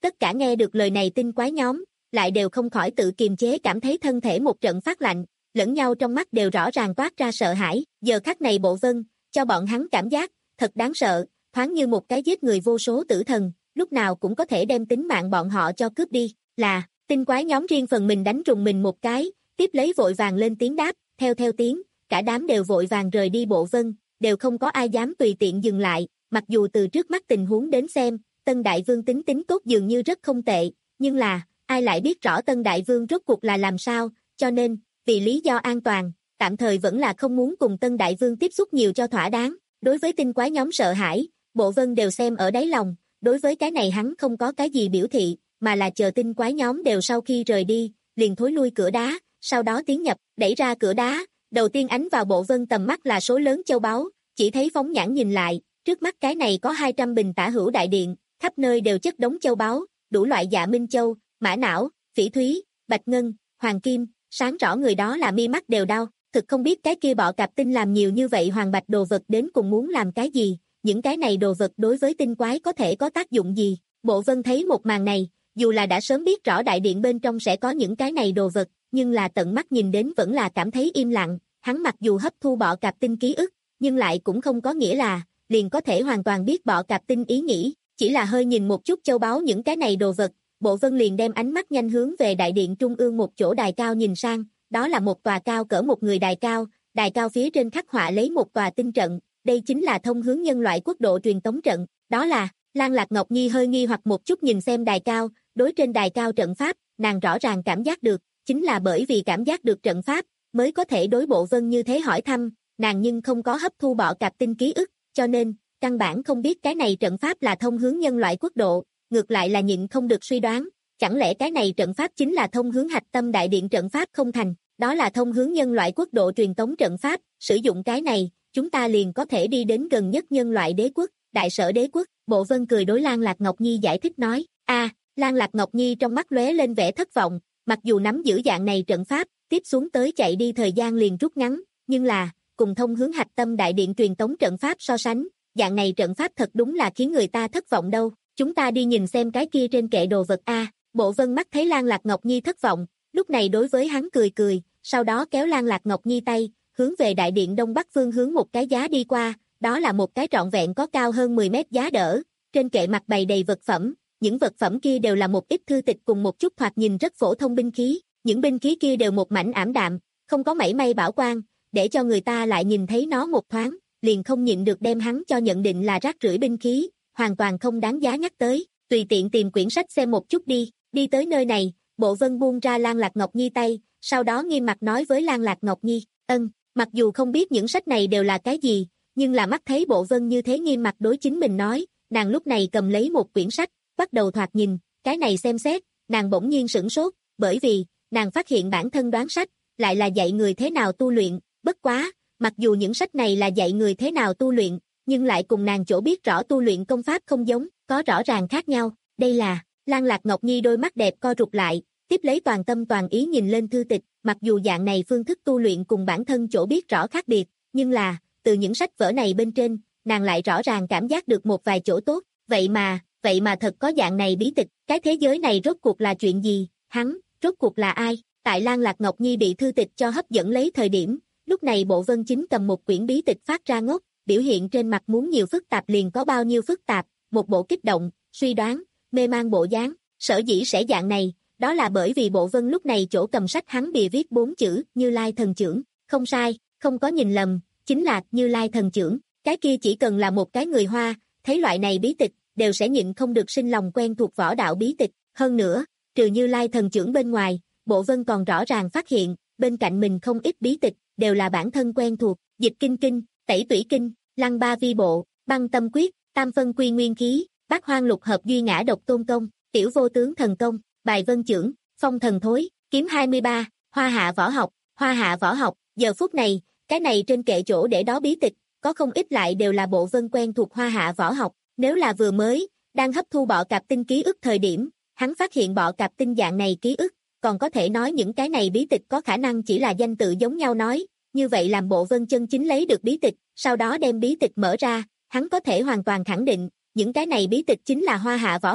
S2: Tất cả nghe được lời này tinh quái nhóm, lại đều không khỏi tự kiềm chế cảm thấy thân thể một trận phát lạnh, lẫn nhau trong mắt đều rõ ràng toát ra sợ hãi, giờ khắc này Bộ Vân, cho bọn hắn cảm giác, thật đáng sợ, thoáng như một cái giết người vô số tử thần, lúc nào cũng có thể đem tính mạng bọn họ cho cướp đi, là, tinh quái nhóm riêng phần mình đánh rùng mình một cái, tiếp lấy vội vàng lên tiếng đáp, theo theo tiếng, cả đám đều vội vàng rời đi Bộ Vân, đều không có ai dám tùy tiện dừng lại, mặc dù từ trước mắt tình huống đến xem, Tân Đại Vương tính tính tốt dường như rất không tệ, nhưng là, ai lại biết rõ Tân Đại Vương rốt cuộc là làm sao, cho nên, vì lý do an toàn, tạm thời vẫn là không muốn cùng Tân Đại Vương tiếp xúc nhiều cho thỏa đáng, đối với tinh quái nhóm sợ hãi, Bộ Vân đều xem ở đáy lòng, đối với cái này hắn không có cái gì biểu thị, mà là chờ tinh quái nhóm đều sau khi rời đi, liền thối lui cửa đá, sau đó tiến nhập, đẩy ra cửa đá, đầu tiên ánh vào Bộ Vân tầm mắt là số lớn châu báu, chỉ thấy phóng nhãn nhìn lại, trước mắt cái này có hai trăm bình tả hữu đại điện, khắp nơi đều chất đống châu báu, đủ loại dạ minh châu, mã não, phỉ thúy, bạch ngân, hoàng kim, sáng rõ người đó là mi mắt đều đau, thực không biết cái kia bọ cạp tinh làm nhiều như vậy hoàng bạch đồ vật đến cùng muốn làm cái gì, những cái này đồ vật đối với tinh quái có thể có tác dụng gì. Bộ Vân thấy một màn này, dù là đã sớm biết rõ đại điện bên trong sẽ có những cái này đồ vật, nhưng là tận mắt nhìn đến vẫn là cảm thấy im lặng, hắn mặc dù hấp thu bọ cạp tinh ký ức, nhưng lại cũng không có nghĩa là liền có thể hoàn toàn biết bọ cạp tinh ý nghĩ, chỉ là hơi nhìn một chút châu báu những cái này đồ vật, Bộ Vân liền đem ánh mắt nhanh hướng về đại điện trung ương một chỗ đài cao nhìn sang, đó là một tòa cao cỡ một người đài cao, đài cao phía trên khắc họa lấy một tòa tinh trận, đây chính là thông hướng nhân loại quốc độ truyền tống trận, đó là, Lan Lạc Ngọc Nhi hơi nghi hoặc một chút nhìn xem đài cao, đối trên đài cao trận pháp, nàng rõ ràng cảm giác được, chính là bởi vì cảm giác được trận pháp, mới có thể đối Bộ Vân như thế hỏi thăm, nàng nhưng không có hấp thu bọ cạp tinh ký ức, cho nên, căn bản không biết cái này trận pháp là thông hướng nhân loại quốc độ, ngược lại là nhịn không được suy đoán, chẳng lẽ cái này trận pháp chính là thông hướng hạch tâm đại điện trận pháp không thành, đó là thông hướng nhân loại quốc độ truyền tống trận pháp, sử dụng cái này, chúng ta liền có thể đi đến gần nhất nhân loại đế quốc, đại sở đế quốc, Bộ Vân cười đối Lan Lạc Ngọc Nhi giải thích nói, a Lan Lạc Ngọc Nhi trong mắt lóe lên vẻ thất vọng, mặc dù nắm giữ dạng này trận pháp, tiếp xuống tới chạy đi thời gian liền rút ngắn, nhưng là, cùng thông hướng hạch tâm đại điện truyền tống trận pháp so sánh, dạng này trận pháp thật đúng là khiến người ta thất vọng đâu, chúng ta đi nhìn xem cái kia trên kệ đồ vật a. Bộ Vân mắt thấy Lan Lạc Ngọc Nhi thất vọng, lúc này đối với hắn cười cười, sau đó kéo Lan Lạc Ngọc Nhi tay, hướng về đại điện đông bắc phương hướng một cái giá đi qua, đó là một cái trọn vẹn có cao hơn mười mét giá đỡ, trên kệ mặt bày đầy vật phẩm, những vật phẩm kia đều là một ít thư tịch cùng một chút thoạt nhìn rất phổ thông binh khí, những binh khí kia đều một mảnh ảm đạm, không có mảy may bảo quang, để cho người ta lại nhìn thấy nó một thoáng, liền không nhịn được đem hắn cho nhận định là rác rưởi binh khí, hoàn toàn không đáng giá nhắc tới, tùy tiện tìm quyển sách xem một chút đi, đi tới nơi này, Bộ Vân buông ra Lan Lạc Ngọc Nhi tay, sau đó nghiêm mặt nói với Lan Lạc Ngọc Nhi, ân, mặc dù không biết những sách này đều là cái gì, nhưng là mắt thấy Bộ Vân như thế nghiêm mặt đối chính mình nói, nàng lúc này cầm lấy một quyển sách, bắt đầu thoạt nhìn, cái này xem xét, nàng bỗng nhiên sửng sốt, bởi vì, nàng phát hiện bản thân đoán sách, lại là dạy người thế nào tu luyện, bất quá, mặc dù những sách này là dạy người thế nào tu luyện, nhưng lại cùng nàng chỗ biết rõ tu luyện công pháp không giống, có rõ ràng khác nhau, đây là, Lan Lạc Ngọc Nhi đôi mắt đẹp co rụt lại, tiếp lấy toàn tâm toàn ý nhìn lên thư tịch, mặc dù dạng này phương thức tu luyện cùng bản thân chỗ biết rõ khác biệt, nhưng là, từ những sách vở này bên trên, nàng lại rõ ràng cảm giác được một vài chỗ tốt, vậy mà, vậy mà thật có dạng này bí tịch, cái thế giới này rốt cuộc là chuyện gì, hắn, rốt cuộc là ai, tại Lan Lạc Ngọc Nhi bị thư tịch cho hấp dẫn lấy thời điểm, lúc này Bộ Vân chính cầm một quyển bí tịch phát ra ngốc, biểu hiện trên mặt muốn nhiều phức tạp liền có bao nhiêu phức tạp, một bộ kích động, suy đoán, mê mang bộ dáng, sở dĩ sẽ dạng này, đó là bởi vì Bộ Vân lúc này chỗ cầm sách hắn bìa viết bốn chữ, Như Lai thần trưởng, không sai, không có nhìn lầm, chính là Như Lai thần trưởng, cái kia chỉ cần là một cái người Hoa, thấy loại này bí tịch, đều sẽ nhịn không được sinh lòng quen thuộc võ đạo bí tịch, hơn nữa, trừ Như Lai thần trưởng bên ngoài, Bộ Vân còn rõ ràng phát hiện, bên cạnh mình không ít bí tịch, đều là bản thân quen thuộc, Dịch Kinh Kinh, Tẩy Tủy Kinh, Lăng Ba Vi Bộ, Băng Tâm Quyết, Tam Phân Quy Nguyên Khí, Bát Hoang Lục Hợp Duy Ngã Độc Tôn Công, Tiểu Vô Tướng Thần Công, Bài Vân Chưởng, Phong Thần Thối, Kiếm hai mươi ba, Hoa Hạ Võ Học, Hoa Hạ Võ Học, giờ phút này, cái này trên kệ chỗ để đó bí tịch, có không ít lại đều là Bộ Vân quen thuộc Hoa Hạ Võ Học, nếu là vừa mới, đang hấp thu bọ cạp tinh ký ức thời điểm, hắn phát hiện bọ cạp tinh dạng này ký ức, còn có thể nói những cái này bí tịch có khả năng chỉ là danh tự giống nhau nói, như vậy làm Bộ Vân chân chính lấy được bí tịch, sau đó đem bí tịch mở ra, hắn có thể hoàn toàn khẳng định, những cái này bí tịch chính là Hoa Hạ Võ Học,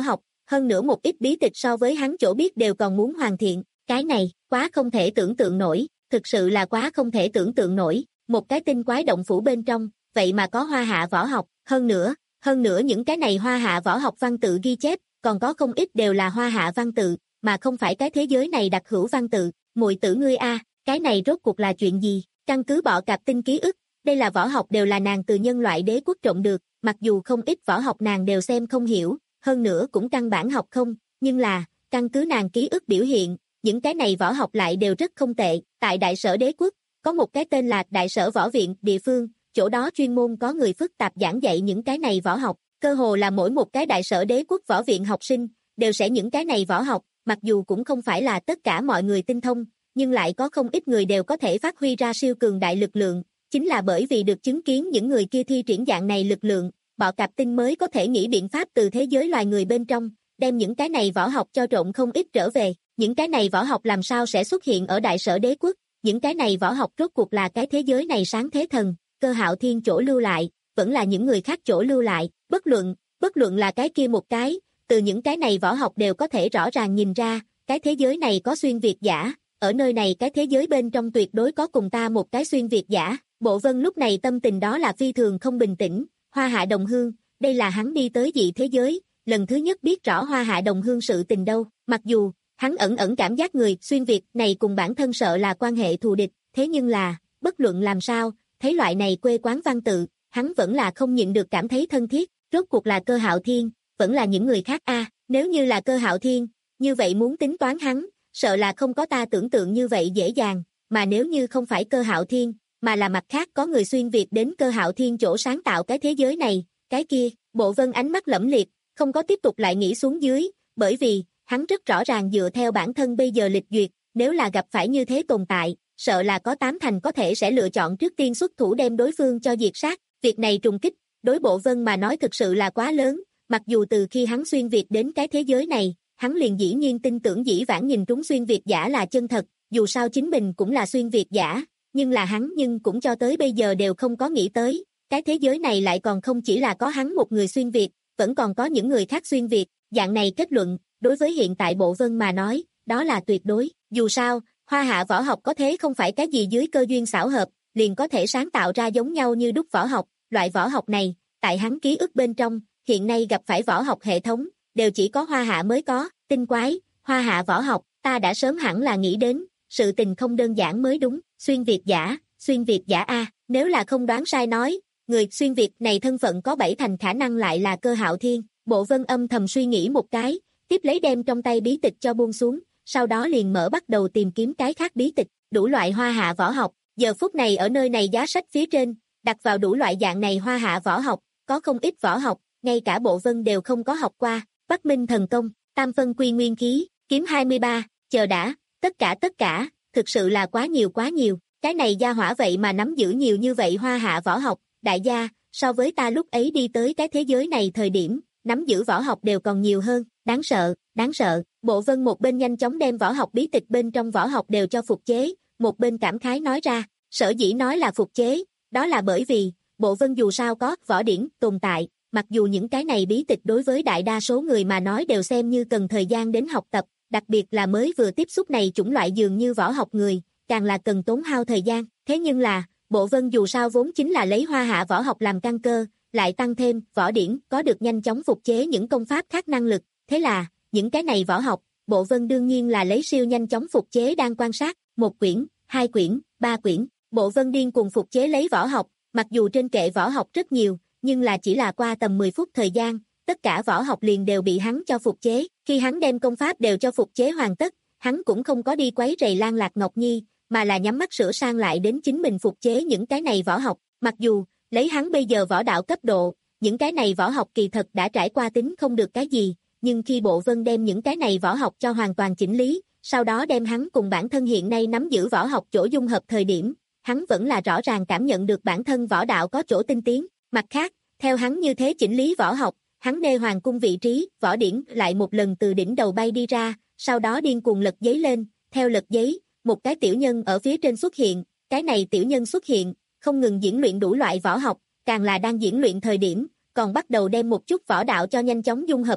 S2: hơn nữa một ít bí tịch so với hắn chỗ biết đều còn muốn hoàn thiện, cái này, quá không thể tưởng tượng nổi, thực sự là quá không thể tưởng tượng nổi, một cái tinh quái động phủ bên trong, vậy mà có hoa hạ võ học, hơn nữa, hơn nữa những cái này hoa hạ võ học văn tự ghi chép, còn có không ít đều là hoa hạ văn tự, mà không phải cái thế giới này đặc hữu văn tự, muội tử ngươi a, cái này rốt cuộc là chuyện gì, căn cứ bọ cạp tinh ký ức, đây là võ học đều là nàng từ nhân loại đế quốc trộm được, mặc dù không ít võ học nàng đều xem không hiểu, hơn nữa cũng căn bản học không, nhưng là, căn cứ nàng ký ức biểu hiện, những cái này võ học lại đều rất không tệ, tại đại sở đế quốc, có một cái tên là đại sở võ viện địa phương, chỗ đó chuyên môn có người phức tạp giảng dạy những cái này võ học, cơ hồ là mỗi một cái đại sở đế quốc võ viện học sinh, đều sẽ những cái này võ học, mặc dù cũng không phải là tất cả mọi người tinh thông, nhưng lại có không ít người đều có thể phát huy ra siêu cường đại lực lượng, chính là bởi vì được chứng kiến những người kia thi triển dạng này lực lượng, bọ cạp tinh mới có thể nghĩ biện pháp từ thế giới loài người bên trong, đem những cái này võ học cho trộn không ít trở về, những cái này võ học làm sao sẽ xuất hiện ở đại sở đế quốc, những cái này võ học rốt cuộc là cái thế giới này sáng thế thần, Cơ Hạo Thiên chỗ lưu lại, vẫn là những người khác chỗ lưu lại, bất luận, bất luận là cái kia một cái, từ những cái này võ học đều có thể rõ ràng nhìn ra, cái thế giới này có xuyên việt giả, ở nơi này cái thế giới bên trong tuyệt đối có cùng ta một cái xuyên việt giả, Bộ Vân lúc này tâm tình đó là phi thường không bình tĩnh, Hoa Hạ Đồng Hương, đây là hắn đi tới dị thế giới, lần thứ nhất biết rõ Hoa Hạ Đồng Hương sự tình đâu, mặc dù, hắn ẩn ẩn cảm giác người xuyên việt này cùng bản thân sợ là quan hệ thù địch, thế nhưng là, bất luận làm sao, thấy loại này quê quán văn tự, hắn vẫn là không nhịn được cảm thấy thân thiết, rốt cuộc là Cơ Hạo Thiên, vẫn là những người khác a, nếu như là Cơ Hạo Thiên, như vậy muốn tính toán hắn, sợ là không có ta tưởng tượng như vậy dễ dàng, mà nếu như không phải Cơ Hạo Thiên, mà là mặt khác có người xuyên việt đến Cơ Hạo Thiên chỗ sáng tạo cái thế giới này, cái kia, Bộ Vân ánh mắt lẫm liệt, không có tiếp tục lại nghĩ xuống dưới, bởi vì, hắn rất rõ ràng dựa theo bản thân bây giờ lịch duyệt, nếu là gặp phải như thế tồn tại, sợ là có tám thành có thể sẽ lựa chọn trước tiên xuất thủ đem đối phương cho diệt sát, việc này trùng kích, đối Bộ Vân mà nói thực sự là quá lớn, mặc dù từ khi hắn xuyên việt đến cái thế giới này, hắn liền dĩ nhiên tin tưởng dĩ vãng nhìn trúng xuyên việt giả là chân thật, dù sao chính mình cũng là xuyên việt giả, nhưng là hắn nhưng cũng cho tới bây giờ đều không có nghĩ tới, cái thế giới này lại còn không chỉ là có hắn một người xuyên việt, vẫn còn có những người khác xuyên việt, dạng này kết luận, đối với hiện tại Bộ Vân mà nói, đó là tuyệt đối, dù sao, Hoa Hạ võ học có thế không phải cái gì dưới cơ duyên xảo hợp, liền có thể sáng tạo ra giống nhau như đúc võ học, loại võ học này, tại hắn ký ức bên trong, hiện nay gặp phải võ học hệ thống, đều chỉ có Hoa Hạ mới có, tinh quái, Hoa Hạ võ học, ta đã sớm hẳn là nghĩ đến, sự tình không đơn giản mới đúng, xuyên việt giả, xuyên việt giả A, nếu là không đoán sai nói, người xuyên việt này thân phận có bảy thành khả năng lại là Cơ Hạo Thiên, Bộ Vân âm thầm suy nghĩ một cái, tiếp lấy đem trong tay bí tịch cho buông xuống, sau đó liền mở bắt đầu tìm kiếm cái khác bí tịch, đủ loại Hoa Hạ võ học, giờ phút này ở nơi này giá sách phía trên, đặt vào đủ loại dạng này Hoa Hạ võ học, có không ít võ học, ngay cả Bộ Vân đều không có học qua, Bắc Minh thần công, Tam phân quy nguyên khí, kiếm hai mươi ba, chờ đã, tất cả tất cả, thực sự là quá nhiều quá nhiều, cái này gia hỏa vậy mà nắm giữ nhiều như vậy Hoa Hạ võ học, đại gia, so với ta lúc ấy đi tới cái thế giới này thời điểm, nắm giữ võ học đều còn nhiều hơn, đáng sợ, đáng sợ, Bộ Vân một bên nhanh chóng đem võ học bí tịch bên trong võ học đều cho phục chế, một bên cảm khái nói ra, sở dĩ nói là phục chế, đó là bởi vì, Bộ Vân dù sao có võ điển tồn tại, mặc dù những cái này bí tịch đối với đại đa số người mà nói đều xem như cần thời gian đến học tập, đặc biệt là mới vừa tiếp xúc này chủng loại dường như võ học người, càng là cần tốn hao thời gian, thế nhưng là, Bộ Vân dù sao vốn chính là lấy Hoa Hạ võ học làm căn cơ, lại tăng thêm võ điển có được nhanh chóng phục chế những công pháp khác năng lực, thế là, những cái này võ học, Bộ Vân đương nhiên là lấy siêu nhanh chóng phục chế đang quan sát, một quyển, hai quyển, ba quyển, Bộ Vân điên cùng phục chế lấy võ học, mặc dù trên kệ võ học rất nhiều, nhưng là chỉ là qua tầm mười phút thời gian, tất cả võ học liền đều bị hắn cho phục chế, khi hắn đem công pháp đều cho phục chế hoàn tất, hắn cũng không có đi quấy rầy Lan Lạc Ngọc Nhi, mà là nhắm mắt sửa sang lại đến chính mình phục chế những cái này võ học, mặc dù, lấy hắn bây giờ võ đạo cấp độ, những cái này võ học kỳ thật đã trải qua tính không được cái gì, nhưng khi Bộ Vân đem những cái này võ học cho hoàn toàn chỉnh lý, sau đó đem hắn cùng bản thân hiện nay nắm giữ võ học chỗ dung hợp thời điểm, hắn vẫn là rõ ràng cảm nhận được bản thân võ đạo có chỗ tinh tiến, mặt khác, theo hắn như thế chỉnh lý võ học, hắn đê hoàng cung vị trí, võ điển lại một lần từ đỉnh đầu bay đi ra, sau đó điên cuồng lật giấy lên, theo lật giấy, một cái tiểu nhân ở phía trên xuất hiện, cái này tiểu nhân xuất hiện, không ngừng diễn luyện đủ loại võ học, càng là đang diễn luyện thời điểm, còn bắt đầu đem một chút võ đạo cho nhanh chóng dung hợp được,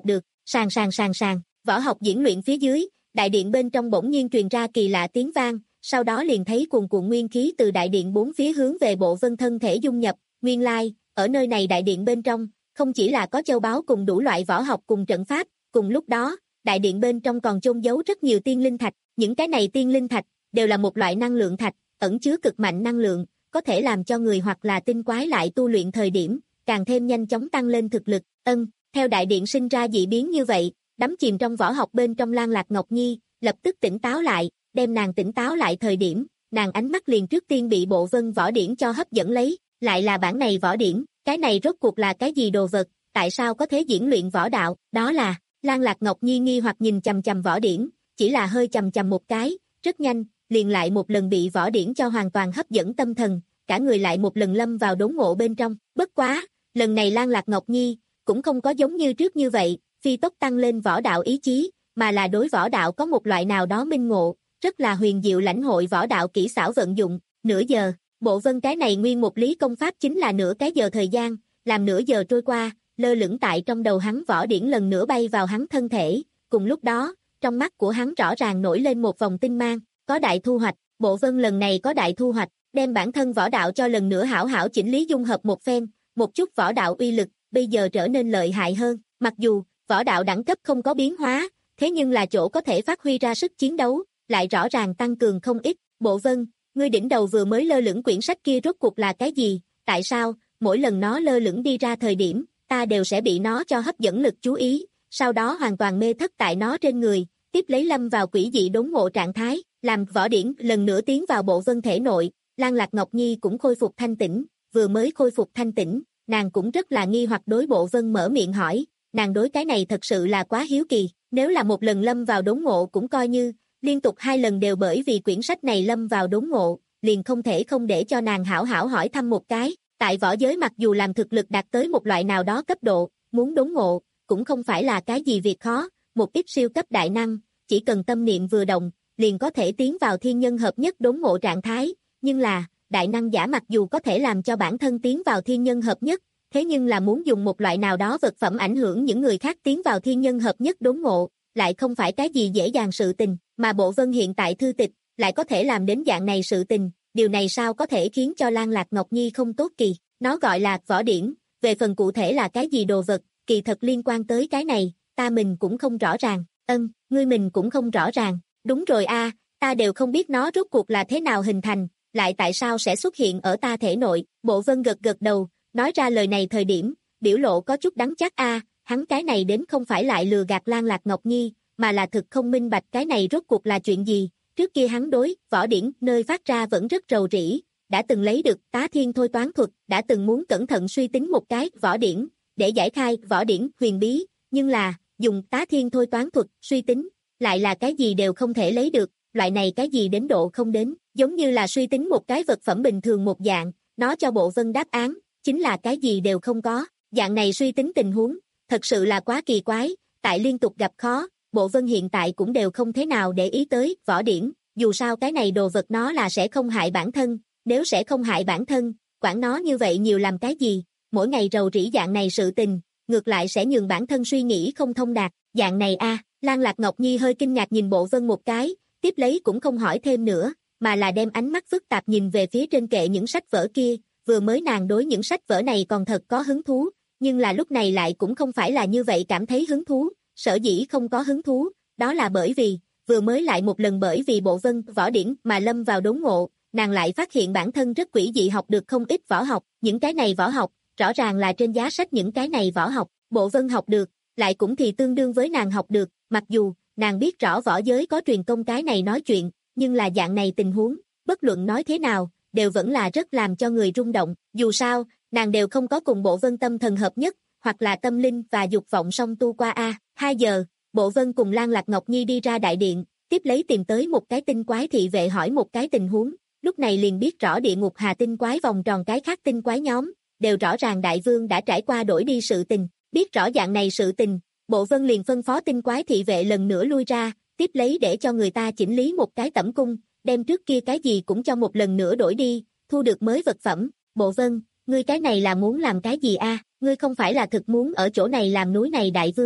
S2: Sàn sàn sàn sàn, võ học diễn luyện phía dưới, đại điện bên trong bỗng nhiên truyền ra kỳ lạ tiếng vang, sau đó liền thấy cuồn cuộn nguyên khí từ đại điện bốn phía hướng về Bộ Vân thân thể dung nhập, nguyên lai, ở nơi này đại điện bên trong, không chỉ là có châu báu cùng đủ loại võ học cùng trận pháp, cùng lúc đó, đại điện bên trong còn chôn giấu rất nhiều tiên linh thạch, những cái này tiên linh thạch đều là một loại năng lượng thạch, ẩn chứa cực mạnh năng lượng, có thể làm cho người hoặc là tinh quái lại tu luyện thời điểm, càng thêm nhanh chóng tăng lên thực lực. Ân, theo đại điện sinh ra dị biến như vậy, đắm chìm trong võ học bên trong Lan Lạc Ngọc Nhi, lập tức tỉnh táo lại, đem nàng tỉnh táo lại thời điểm, nàng ánh mắt liền trước tiên bị Bộ Vân võ điển cho hấp dẫn lấy, lại là bản này võ điển, cái này rốt cuộc là cái gì đồ vật, tại sao có thể diễn luyện võ đạo, đó là, Lan Lạc Ngọc Nhi nghi hoặc nhìn chằm chằm võ điển, chỉ là hơi chằm chằm một cái, rất nhanh, liền lại một lần bị võ điển cho hoàn toàn hấp dẫn tâm thần, cả người lại một lần lâm vào đốn ngộ bên trong, bất quá, lần này Lan Lạc Ngọc Nhi, cũng không có giống như trước như vậy, phi tốc tăng lên võ đạo ý chí, mà là đối võ đạo có một loại nào đó minh ngộ, rất là huyền diệu lãnh hội võ đạo kỹ xảo vận dụng, nửa giờ, Bộ Vân cái này nguyên một lý công pháp chính là nửa cái giờ thời gian, làm nửa giờ trôi qua, lơ lửng tại trong đầu hắn võ điển lần nữa bay vào hắn thân thể, cùng lúc đó, trong mắt của hắn rõ ràng nổi lên một vòng tinh mang, có đại thu hoạch, Bộ Vân lần này có đại thu hoạch, đem bản thân võ đạo cho lần nữa hảo hảo chỉnh lý dung hợp một phen, một chút võ đạo uy lực, bây giờ trở nên lợi hại hơn, mặc dù, võ đạo đẳng cấp không có biến hóa, thế nhưng là chỗ có thể phát huy ra sức chiến đấu, lại rõ ràng tăng cường không ít, Bộ Vân, ngươi đỉnh đầu vừa mới lơ lửng quyển sách kia rốt cuộc là cái gì, tại sao, mỗi lần nó lơ lửng đi ra thời điểm, ta đều sẽ bị nó cho hấp dẫn lực chú ý, sau đó hoàn toàn mê thất tại nó trên người, tiếp lấy lâm vào quỷ dị đốn ngộ trạng thái, làm võ điển lần nữa tiến vào Bộ Vân thể nội, Lan Lạc Ngọc Nhi cũng khôi phục thanh tĩnh, vừa mới khôi phục thanh tĩnh, nàng cũng rất là nghi hoặc đối Bộ Vân mở miệng hỏi, nàng đối cái này thật sự là quá hiếu kỳ, nếu là một lần lâm vào đốn ngộ cũng coi như, liên tục hai lần đều bởi vì quyển sách này lâm vào đốn ngộ, liền không thể không để cho nàng hảo hảo hỏi thăm một cái, tại võ giới mặc dù làm thực lực đạt tới một loại nào đó cấp độ, muốn đốn ngộ, cũng không phải là cái gì việc khó, một ít siêu cấp đại năng, chỉ cần tâm niệm vừa động, liền có thể tiến vào thiên nhân hợp nhất đốn ngộ trạng thái, nhưng là, đại năng giả mặc dù có thể làm cho bản thân tiến vào thiên nhân hợp nhất, thế nhưng là muốn dùng một loại nào đó vật phẩm ảnh hưởng những người khác tiến vào thiên nhân hợp nhất đốn ngộ, lại không phải cái gì dễ dàng sự tình, mà Bộ Vân hiện tại thư tịch, lại có thể làm đến dạng này sự tình, điều này sao có thể khiến cho Lan Lạc Ngọc Nhi không tốt kỳ, nó gọi là võ điển, về phần cụ thể là cái gì đồ vật, kỳ thật liên quan tới cái này, ta mình cũng không rõ ràng, ân, ngươi mình cũng không rõ ràng, đúng rồi a, ta đều không biết nó rốt cuộc là thế nào hình thành, lại tại sao sẽ xuất hiện ở ta thể nội, Bộ Vân gật gật đầu, nói ra lời này thời điểm, biểu lộ có chút đắng chắc a, hắn cái này đến không phải lại lừa gạt Lan Lạc Ngọc Nhi, mà là thực không minh bạch cái này rốt cuộc là chuyện gì, trước kia hắn đối, võ điển, nơi phát ra vẫn rất rầu rĩ, đã từng lấy được tá thiên thôi toán thuật, đã từng muốn cẩn thận suy tính một cái võ điển, để giải khai võ điển huyền bí, nhưng là, dùng tá thiên thôi toán thuật, suy tính, lại là cái gì đều không thể lấy được, loại này cái gì đến độ không đến, giống như là suy tính một cái vật phẩm bình thường một dạng, nó cho Bộ Vân đáp án, chính là cái gì đều không có, dạng này suy tính tình huống, thật sự là quá kỳ quái, tại liên tục gặp khó, Bộ Vân hiện tại cũng đều không thế nào để ý tới võ điển, dù sao cái này đồ vật nó là sẽ không hại bản thân, nếu sẽ không hại bản thân, quản nó như vậy nhiều làm cái gì, mỗi ngày rầu rĩ dạng này sự tình, ngược lại sẽ nhường bản thân suy nghĩ không thông đạt, dạng này a, Lan Lạc Ngọc Nhi hơi kinh ngạc nhìn Bộ Vân một cái, tiếp lấy cũng không hỏi thêm nữa, mà là đem ánh mắt phức tạp nhìn về phía trên kệ những sách vở kia, vừa mới nàng đối những sách vở này còn thật có hứng thú, nhưng là lúc này lại cũng không phải là như vậy cảm thấy hứng thú, sở dĩ không có hứng thú, đó là bởi vì, vừa mới lại một lần bởi vì Bộ Vân võ điển mà lâm vào đốn ngộ, nàng lại phát hiện bản thân rất quỷ dị học được không ít võ học, những cái này võ học, rõ ràng là trên giá sách những cái này võ học, Bộ Vân học được, lại cũng thì tương đương với nàng học được, mặc dù, nàng biết rõ võ giới có truyền công cái này nói chuyện, nhưng là dạng này tình huống, bất luận nói thế nào, đều vẫn là rất làm cho người rung động, dù sao, nàng đều không có cùng Bộ Vân tâm thần hợp nhất, hoặc là tâm linh và dục vọng song tu qua a, hai giờ, Bộ Vân cùng Lan Lạc Ngọc Nhi đi ra đại điện, tiếp lấy tìm tới một cái tinh quái thị vệ hỏi một cái tình huống, lúc này liền biết rõ địa ngục hà tinh quái vòng tròn cái khác tinh quái nhóm, đều rõ ràng đại vương đã trải qua đổi đi sự tình, biết rõ dạng này sự tình, Bộ Vân liền phân phó tinh quái thị vệ lần nữa lui ra, tiếp lấy để cho người ta chỉnh lý một cái tẩm cung, đem trước kia cái gì cũng cho một lần nữa đổi đi, thu được mới vật phẩm, Bộ Vân, ngươi cái này là muốn làm cái gì a? Ngươi không phải là thực muốn ở chỗ này làm núi này đại vương a?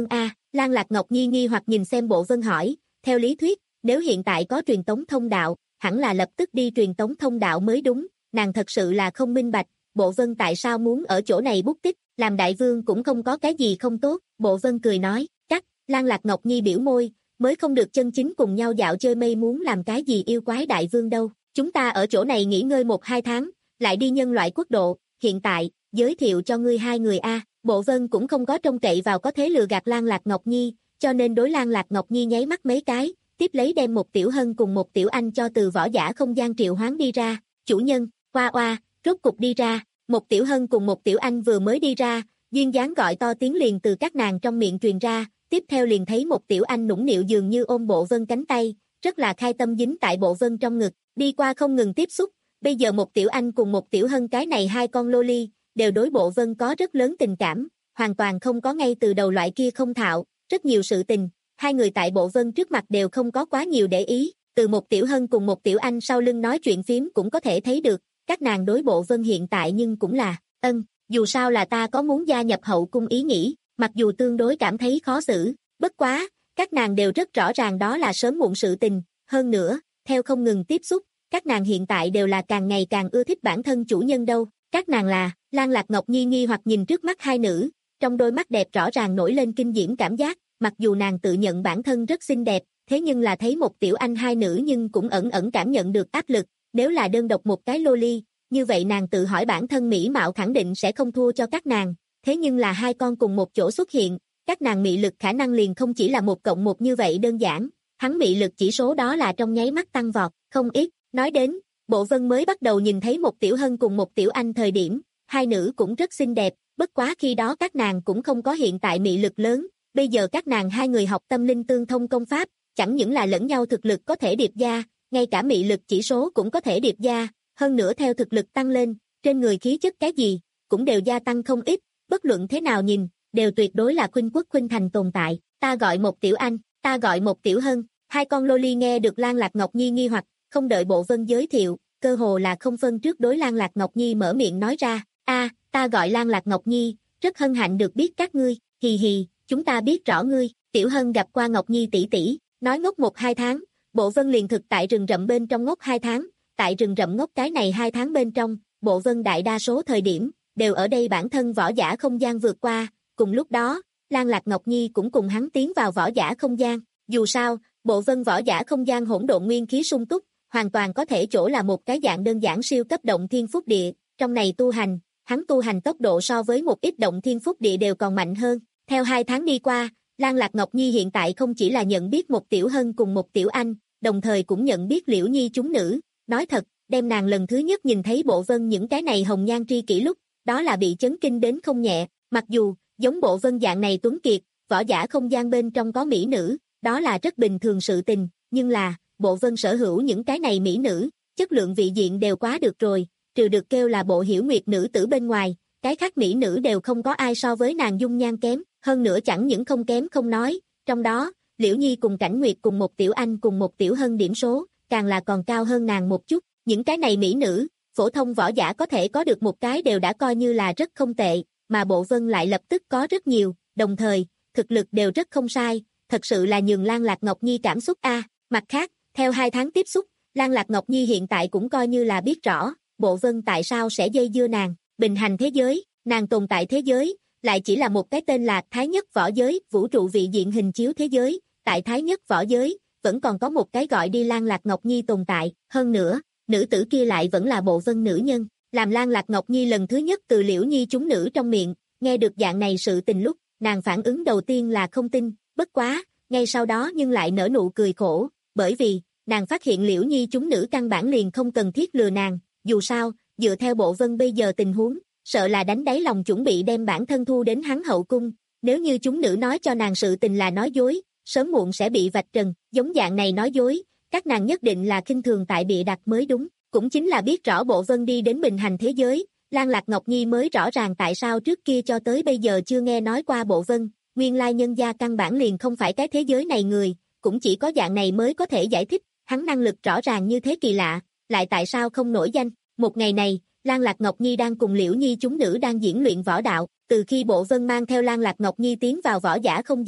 S2: Lan Lạc Ngọc Nhi nghi hoặc nhìn xem Bộ Vân hỏi, theo lý thuyết, nếu hiện tại có truyền tống thông đạo, hẳn là lập tức đi truyền tống thông đạo mới đúng, nàng thật sự là không minh bạch, Bộ Vân tại sao muốn ở chỗ này bút tích, làm đại vương cũng không có cái gì không tốt, Bộ Vân cười nói, cắt, Lan Lạc Ngọc Nhi biểu môi, mới không được chân chính cùng nhau dạo chơi mây muốn làm cái gì yêu quái đại vương đâu, chúng ta ở chỗ này nghỉ ngơi một hai tháng, lại đi nhân loại quốc độ, hiện tại, giới thiệu cho ngươi hai người a. Bộ Vân cũng không có trông cậy vào có thế lừa gạt Lan Lạc Ngọc Nhi, cho nên đối Lan Lạc Ngọc Nhi nháy mắt mấy cái, tiếp lấy đem một tiểu hân cùng một tiểu anh cho từ võ giả không gian triệu hoán đi ra, chủ nhân, oa oa, rốt cục đi ra, một tiểu hân cùng một tiểu anh vừa mới đi ra, duyên dáng gọi to tiếng liền từ các nàng trong miệng truyền ra, tiếp theo liền thấy một tiểu anh nũng nịu dường như ôm Bộ Vân cánh tay, rất là khai tâm dính tại Bộ Vân trong ngực, đi qua không ngừng tiếp xúc, bây giờ một tiểu anh cùng một tiểu hân cái này hai con loli, đều đối Bộ Vân có rất lớn tình cảm, hoàn toàn không có ngay từ đầu loại kia không thạo, rất nhiều sự tình, hai người tại Bộ Vân trước mặt đều không có quá nhiều để ý, từ một tiểu hân cùng một tiểu anh sau lưng nói chuyện phím cũng có thể thấy được, các nàng đối Bộ Vân hiện tại nhưng cũng là, ân, dù sao là ta có muốn gia nhập hậu cung ý nghĩ, mặc dù tương đối cảm thấy khó xử, bất quá, các nàng đều rất rõ ràng đó là sớm muộn sự tình, hơn nữa, theo không ngừng tiếp xúc, các nàng hiện tại đều là càng ngày càng ưa thích bản thân chủ nhân đâu, các nàng là, Lan Lạc Ngọc Nhi nghi hoặc nhìn trước mắt hai nữ, trong đôi mắt đẹp rõ ràng nổi lên kinh diễm cảm giác, mặc dù nàng tự nhận bản thân rất xinh đẹp, thế nhưng là thấy một tiểu anh hai nữ nhưng cũng ẩn ẩn cảm nhận được áp lực, nếu là đơn độc một cái loli, như vậy nàng tự hỏi bản thân mỹ mạo khẳng định sẽ không thua cho các nàng, thế nhưng là hai con cùng một chỗ xuất hiện, các nàng mị lực khả năng liền không chỉ là một cộng một như vậy đơn giản, hắn mị lực chỉ số đó là trong nháy mắt tăng vọt, không ít, nói đến, Bộ Vân mới bắt đầu nhìn thấy một tiểu hân cùng một tiểu anh thời điểm, hai nữ cũng rất xinh đẹp, bất quá khi đó các nàng cũng không có hiện tại mị lực lớn, bây giờ các nàng hai người học tâm linh tương thông công pháp, chẳng những là lẫn nhau thực lực có thể điệp gia, ngay cả mị lực chỉ số cũng có thể điệp gia, hơn nữa theo thực lực tăng lên, trên người khí chất cái gì, cũng đều gia tăng không ít, bất luận thế nào nhìn, đều tuyệt đối là khuynh quốc khuynh thành tồn tại, ta gọi một tiểu anh, ta gọi một tiểu hân, hai con loli nghe được Lan Lạc Ngọc Nhi nghi hoặc, không đợi Bộ Vân giới thiệu, cơ hồ là không phân trước đối Lan Lạc Ngọc Nhi mở miệng nói ra, a, ta gọi Lan Lạc Ngọc Nhi, rất hân hạnh được biết các ngươi, hì hì, chúng ta biết rõ ngươi, tiểu hân gặp qua Ngọc Nhi tỷ tỷ, nói ngốc một hai tháng, Bộ Vân liền thực tại rừng rậm bên trong ngốc hai tháng, tại rừng rậm ngốc cái này hai tháng bên trong, Bộ Vân đại đa số thời điểm, đều ở đây bản thân võ giả không gian vượt qua, cùng lúc đó, Lan Lạc Ngọc Nhi cũng cùng hắn tiến vào võ giả không gian, dù sao, Bộ Vân võ giả không gian hỗn độn nguyên khí sung túc, hoàn toàn có thể chỗ là một cái dạng đơn giản siêu cấp động thiên phúc địa, trong này tu hành, hắn tu hành tốc độ so với một ít động thiên phúc địa đều còn mạnh hơn, theo hai tháng đi qua, Lan Lạc Ngọc Nhi hiện tại không chỉ là nhận biết một tiểu hân cùng một tiểu anh, đồng thời cũng nhận biết Liễu Nhi chúng nữ, nói thật, đem nàng lần thứ nhất nhìn thấy Bộ Vân những cái này hồng nhan tri kỷ lúc, đó là bị chấn kinh đến không nhẹ, mặc dù, giống Bộ Vân dạng này tuấn kiệt, võ giả không gian bên trong có mỹ nữ, đó là rất bình thường sự tình, nhưng là, Bộ Vân sở hữu những cái này mỹ nữ, chất lượng vị diện đều quá được rồi, trừ được kêu là Bộ Hiểu Nguyệt nữ tử bên ngoài, cái khác mỹ nữ đều không có ai so với nàng dung nhan kém, hơn nữa chẳng những không kém không nói, trong đó, Liễu Nhi cùng Cảnh Nguyệt cùng một tiểu anh cùng một tiểu hân điểm số, càng là còn cao hơn nàng một chút, những cái này mỹ nữ, phổ thông võ giả có thể có được một cái đều đã coi như là rất không tệ, mà Bộ Vân lại lập tức có rất nhiều, đồng thời, thực lực đều rất không sai, thật sự là nhường Lan Lạc Ngọc Nhi cảm xúc a. Mặt khác, theo hai tháng tiếp xúc, Lan Lạc Ngọc Nhi hiện tại cũng coi như là biết rõ, Bộ Vân tại sao sẽ dây dưa nàng, bình hành thế giới, nàng tồn tại thế giới, lại chỉ là một cái tên là Thái Nhất Võ Giới, vũ trụ vị diện hình chiếu thế giới, tại Thái Nhất Võ Giới, vẫn còn có một cái gọi đi Lan Lạc Ngọc Nhi tồn tại, hơn nữa, nữ tử kia lại vẫn là Bộ Vân nữ nhân, làm Lan Lạc Ngọc Nhi lần thứ nhất từ Liễu Nhi chúng nữ trong miệng, nghe được dạng này sự tình lúc, nàng phản ứng đầu tiên là không tin, bất quá, ngay sau đó nhưng lại nở nụ cười khổ, bởi vì, nàng phát hiện Liễu Nhi chúng nữ căn bản liền không cần thiết lừa nàng, dù sao, dựa theo Bộ Vân bây giờ tình huống, sợ là đánh đáy lòng chuẩn bị đem bản thân thu đến hắn hậu cung, nếu như chúng nữ nói cho nàng sự tình là nói dối, sớm muộn sẽ bị vạch trần, giống dạng này nói dối, các nàng nhất định là khinh thường tại bịa đặt mới đúng, cũng chính là biết rõ Bộ Vân đi đến bình hành thế giới, Lan Lạc Ngọc Nhi mới rõ ràng tại sao trước kia cho tới bây giờ chưa nghe nói qua Bộ Vân, nguyên lai nhân gia căn bản liền không phải cái thế giới này người, cũng chỉ có dạng này mới có thể giải thích, hắn năng lực rõ ràng như thế kỳ lạ, lại tại sao không nổi danh, một ngày này, Lan Lạc Ngọc Nhi đang cùng Liễu Nhi chúng nữ đang diễn luyện võ đạo, từ khi Bộ Vân mang theo Lan Lạc Ngọc Nhi tiến vào võ giả không gian,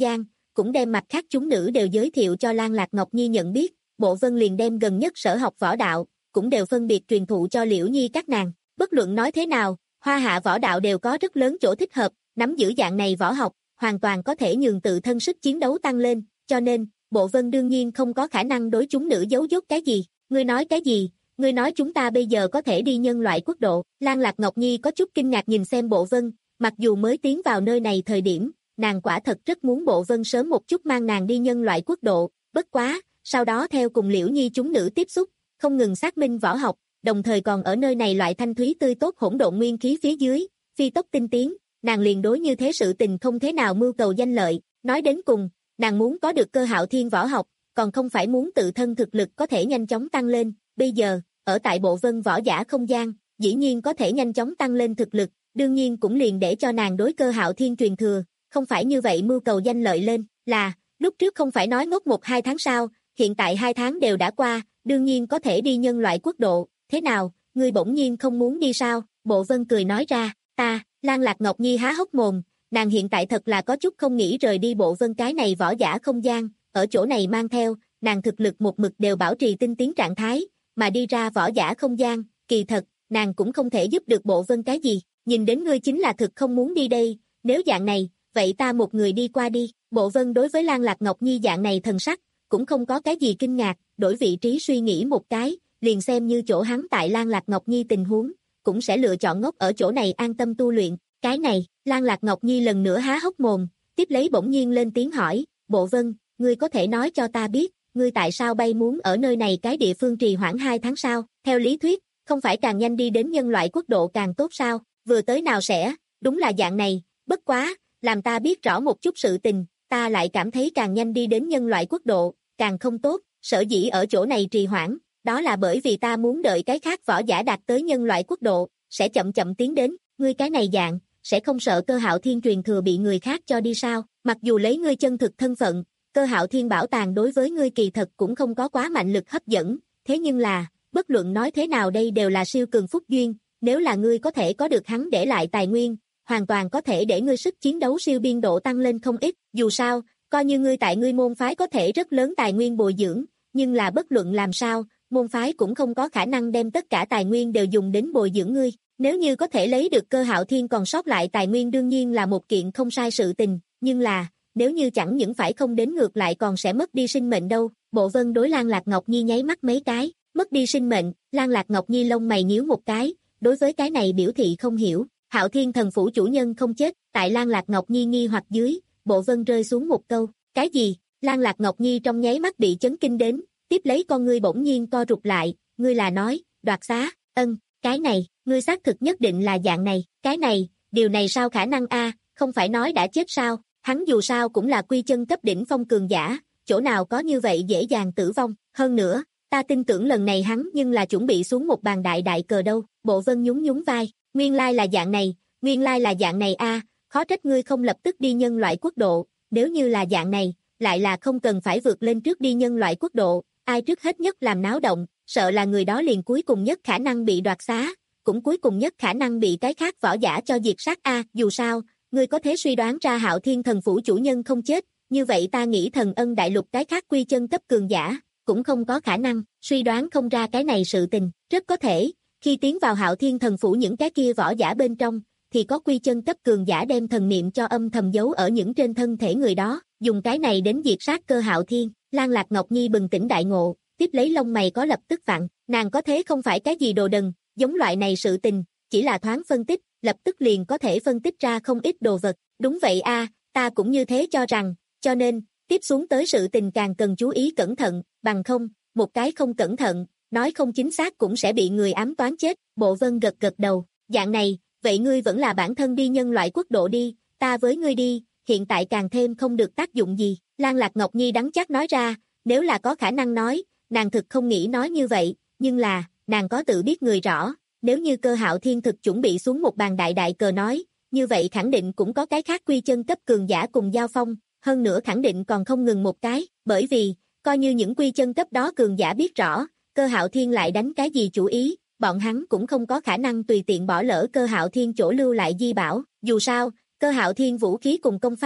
S2: cũng đem mặt khác chúng nữ đều giới thiệu cho Lan Lạc Ngọc Nhi nhận biết, Bộ Vân liền đem gần nhất sở học võ đạo, cũng đều phân biệt truyền thụ cho Liễu Nhi các nàng. Bất luận nói thế nào, hoa hạ võ đạo đều có rất lớn chỗ thích hợp, nắm giữ dạng này võ học, hoàn toàn có thể nhường tự thân sức chiến đấu tăng lên, cho nên, Bộ Vân đương nhiên không có khả năng đối chúng nữ giấu dốt cái gì. Ngươi nói cái gì? Ngươi nói chúng ta bây giờ có thể đi nhân loại quốc độ? Lan Lạc Ngọc Nhi có chút kinh ngạc nhìn xem Bộ Vân, mặc dù mới tiến vào nơi này thời điểm, nàng quả thật rất muốn Bộ Vân sớm một chút mang nàng đi nhân loại quốc độ, bất quá, sau đó theo cùng Liễu Nhi chúng nữ tiếp xúc, không ngừng xác minh võ học, đồng thời còn ở nơi này loại thanh thúy tươi tốt hỗn độn nguyên khí phía dưới, phi tốc tinh tiến, nàng liền đối như thế sự tình không thế nào mưu cầu danh lợi, nói đến cùng, nàng muốn có được Cơ Hạo Thiên võ học, còn không phải muốn tự thân thực lực có thể nhanh chóng tăng lên, bây giờ, ở tại Bộ Vân võ giả không gian, dĩ nhiên có thể nhanh chóng tăng lên thực lực, đương nhiên cũng liền để cho nàng đối Cơ Hạo Thiên truyền thừa, không phải như vậy mưu cầu danh lợi lên, là, lúc trước không phải nói ngốc một hai tháng sau, hiện tại hai tháng đều đã qua, đương nhiên có thể đi nhân loại quốc độ, thế nào, ngươi bỗng nhiên không muốn đi sao? Bộ Vân cười nói ra, ta, Lan Lạc Ngọc Nhi há hốc mồm, nàng hiện tại thật là có chút không nghĩ rời đi Bộ Vân cái này võ giả không gian, ở chỗ này mang theo, nàng thực lực một mực đều bảo trì tinh tiến trạng thái, mà đi ra võ giả không gian, kỳ thật, nàng cũng không thể giúp được Bộ Vân cái gì, nhìn đến ngươi chính là thực không muốn đi đây, nếu dạng này, vậy ta một người đi qua đi. Bộ Vân đối với Lan Lạc Ngọc Nhi dạng này thần sắc, cũng không có cái gì kinh ngạc, đổi vị trí suy nghĩ một cái, liền xem như chỗ hắn tại Lan Lạc Ngọc Nhi tình huống, cũng sẽ lựa chọn ngốc ở chỗ này an tâm tu luyện. Cái này, Lan Lạc Ngọc Nhi lần nữa há hốc mồm, tiếp lấy bỗng nhiên lên tiếng hỏi, Bộ Vân, ngươi có thể nói cho ta biết, ngươi tại sao bay muốn ở nơi này cái địa phương trì hoãn hai tháng sao? Theo lý thuyết, không phải càng nhanh đi đến nhân loại quốc độ càng tốt sao? Vừa tới nào sẽ, đúng là dạng này, bất quá, làm ta biết rõ một chút sự tình, ta lại cảm thấy càng nhanh đi đến nhân loại quốc độ, càng không tốt, sở dĩ ở chỗ này trì hoãn, đó là bởi vì ta muốn đợi cái khác võ giả đạt tới nhân loại quốc độ, sẽ chậm chậm tiến đến, ngươi cái này dạng, sẽ không sợ Cơ Hạo Thiên truyền thừa bị người khác cho đi sao? Mặc dù lấy ngươi chân thực thân phận, Cơ Hạo Thiên bảo tàng đối với ngươi kỳ thật cũng không có quá mạnh lực hấp dẫn, thế nhưng là, bất luận nói thế nào đây đều là siêu cường phúc duyên, nếu là ngươi có thể có được hắn để lại tài nguyên, hoàn toàn có thể để ngươi sức chiến đấu siêu biên độ tăng lên không ít, dù sao, coi như ngươi tại ngươi môn phái có thể rất lớn tài nguyên bồi dưỡng, nhưng là bất luận làm sao, môn phái cũng không có khả năng đem tất cả tài nguyên đều dùng đến bồi dưỡng ngươi, nếu như có thể lấy được Cơ Hạo Thiên còn sót lại tài nguyên đương nhiên là một kiện không sai sự tình, nhưng là, nếu như chẳng những phải không đến ngược lại còn sẽ mất đi sinh mệnh đâu. Bộ Vân đối Lan Lạc Ngọc Nhi nháy mắt mấy cái, mất đi sinh mệnh, Lan Lạc Ngọc Nhi lông mày nhíu một cái, đối với cái này biểu thị không hiểu. Hạo Thiên thần phủ chủ nhân không chết, tại Lan Lạc Ngọc Nhi nghi hoặc dưới, Bộ Vân rơi xuống một câu, cái gì? Lan Lạc Ngọc Nhi trong nháy mắt bị chấn kinh đến, tiếp lấy con ngươi bỗng nhiên co rụt lại, ngươi là nói, đoạt xá, ân, cái này, ngươi xác thực nhất định là dạng này, cái này, điều này sao khả năng a? Không phải nói đã chết sao, hắn dù sao cũng là quy chân cấp đỉnh phong cường giả, chỗ nào có như vậy dễ dàng tử vong, hơn nữa, ta tin tưởng lần này hắn nhưng là chuẩn bị xuống một bàn đại đại cờ đâu. Bộ Vân nhún nhún vai, nguyên lai là dạng này, nguyên lai là dạng này a, khó trách ngươi không lập tức đi nhân loại quốc độ, nếu như là dạng này, lại là không cần phải vượt lên trước đi nhân loại quốc độ, ai trước hết nhất làm náo động, sợ là người đó liền cuối cùng nhất khả năng bị đoạt xá, cũng cuối cùng nhất khả năng bị cái khác võ giả cho diệt sát a, dù sao, ngươi có thể suy đoán ra Hạo Thiên thần phủ chủ nhân không chết, như vậy ta nghĩ Thần Ân đại lục cái khác quy chân cấp cường giả, cũng không có khả năng, suy đoán không ra cái này sự tình, rất có thể, khi tiến vào Hạo Thiên thần phủ những cái kia võ giả bên trong, thì có quy chân cấp cường giả đem thần niệm cho âm thầm giấu ở những trên thân thể người đó, dùng cái này đến diệt sát Cơ Hạo Thiên. Lan Lạc Ngọc Nhi bừng tỉnh đại ngộ, tiếp lấy lông mày có lập tức vặn, nàng có thế không phải cái gì đồ đần, giống loại này sự tình, chỉ là thoáng phân tích, lập tức liền có thể phân tích ra không ít đồ vật, đúng vậy a, ta cũng như thế cho rằng, cho nên, tiếp xuống tới sự tình càng cần chú ý cẩn thận, bằng không, một cái không cẩn thận, nói không chính xác cũng sẽ bị người ám toán chết. Bộ Vân gật gật đầu, dạng này, vậy ngươi vẫn là bản thân đi nhân loại quốc độ đi, ta với ngươi đi, hiện tại càng thêm không được tác dụng gì. Lan Lạc Ngọc Nhi đắng chát nói ra, nếu là có khả năng nói, nàng thực không nghĩ nói như vậy, nhưng là, nàng có tự biết người rõ, nếu như Cơ Hạo Thiên thực chuẩn bị xuống một bàn đại đại cờ nói, như vậy khẳng định cũng có cái khác quy chân cấp cường giả cùng giao phong, hơn nữa khẳng định còn không ngừng một cái, bởi vì, coi như những quy chân cấp đó cường giả biết rõ, Cơ Hạo Thiên lại đánh cái gì chủ ý, bọn hắn cũng không có khả năng tùy tiện bỏ lỡ Cơ Hạo Thiên chỗ lưu lại di bảo, dù sao, Cơ Hạo Thiên vũ khí cùng công pháp,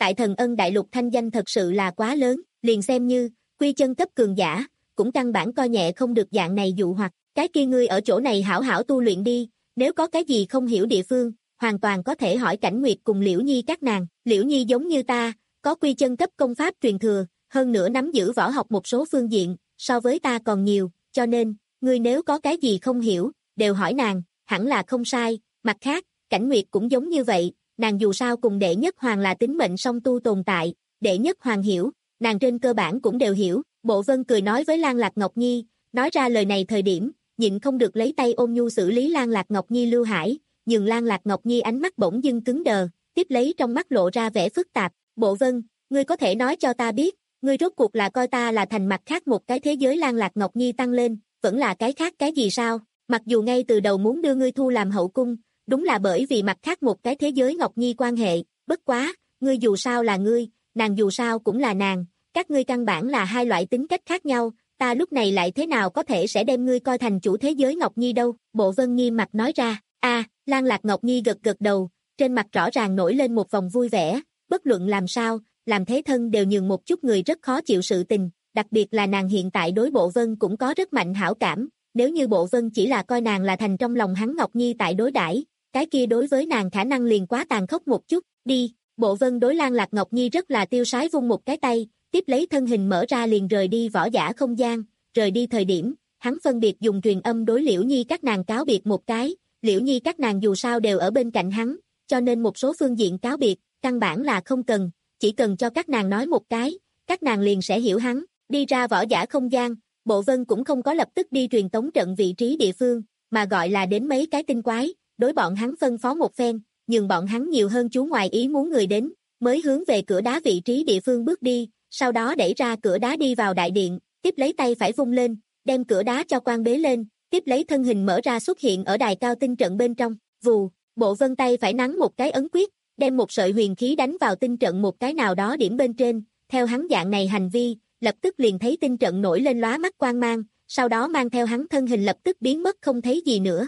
S2: tại thần ân đại lục thanh danh thật sự là quá lớn, liền xem như quy chân cấp cường giả, cũng căn bản coi nhẹ không được dạng này dụ hoặc, cái kia ngươi ở chỗ này hảo hảo tu luyện đi, nếu có cái gì không hiểu địa phương, hoàn toàn có thể hỏi Cảnh Nguyệt cùng Liễu Nhi các nàng, Liễu Nhi giống như ta, có quy chân cấp công pháp truyền thừa, hơn nữa nắm giữ võ học một số phương diện, so với ta còn nhiều, cho nên, ngươi nếu có cái gì không hiểu, đều hỏi nàng, hẳn là không sai, mặt khác, Cảnh Nguyệt cũng giống như vậy, nàng dù sao cùng đệ nhất hoàng là tính mệnh song tu tồn tại, đệ nhất hoàng hiểu, nàng trên cơ bản cũng đều hiểu, Bộ Vân cười nói với Lan Lạc Ngọc Nhi, nói ra lời này thời điểm, nhịn không được lấy tay ôm nhu xử lý Lan Lạc Ngọc Nhi Lưu Hải, nhưng Lan Lạc Ngọc Nhi ánh mắt bỗng dưng cứng đờ, tiếp lấy trong mắt lộ ra vẻ phức tạp, Bộ Vân, ngươi có thể nói cho ta biết, ngươi rốt cuộc là coi ta là thành mặt khác một cái thế giới. Lan Lạc Ngọc Nhi tăng lên, vẫn là cái khác cái gì sao, mặc dù ngay từ đầu muốn đưa ngươi thu làm hậu cung, đúng là bởi vì mặt khác một cái thế giới Ngọc Nhi quan hệ, bất quá, ngươi dù sao là ngươi, nàng dù sao cũng là nàng, các ngươi căn bản là hai loại tính cách khác nhau, ta lúc này lại thế nào có thể sẽ đem ngươi coi thành chủ thế giới Ngọc Nhi đâu, Bộ Vân nghiêm mặt nói ra, a Lan Lạc Ngọc Nhi gật gật đầu, trên mặt rõ ràng nổi lên một vòng vui vẻ, bất luận làm sao, làm thế thân đều nhường một chút người rất khó chịu sự tình, đặc biệt là nàng hiện tại đối Bộ Vân cũng có rất mạnh hảo cảm, nếu như Bộ Vân chỉ là coi nàng là thành trong lòng hắn Ngọc Nhi tại đối đãi, cái kia đối với nàng khả năng liền quá tàn khốc một chút, đi, Bộ Vân đối Lan Lạc Ngọc Nhi rất là tiêu sái vung một cái tay, tiếp lấy thân hình mở ra liền rời đi võ giả không gian, rời đi thời điểm, hắn phân biệt dùng truyền âm đối Liễu Nhi các nàng cáo biệt một cái, Liễu Nhi các nàng dù sao đều ở bên cạnh hắn, cho nên một số phương diện cáo biệt, căn bản là không cần, chỉ cần cho các nàng nói một cái, các nàng liền sẽ hiểu hắn, đi ra võ giả không gian, Bộ Vân cũng không có lập tức đi truyền tống trận vị trí địa phương, mà gọi là đến mấy cái tinh quái, đối bọn hắn phân phó một phen, nhường bọn hắn nhiều hơn chú ngoài ý muốn người đến, mới hướng về cửa đá vị trí địa phương bước đi, sau đó đẩy ra cửa đá đi vào đại điện, tiếp lấy tay phải vung lên, đem cửa đá cho quan bế lên, tiếp lấy thân hình mở ra xuất hiện ở đài cao tinh trận bên trong, vù, Bộ Vân tay phải nắn một cái ấn quyết, đem một sợi huyền khí đánh vào tinh trận một cái nào đó điểm bên trên, theo hắn dạng này hành vi, lập tức liền thấy tinh trận nổi lên lóa mắt quang mang, sau đó mang theo hắn thân hình lập tức biến mất không thấy gì nữa.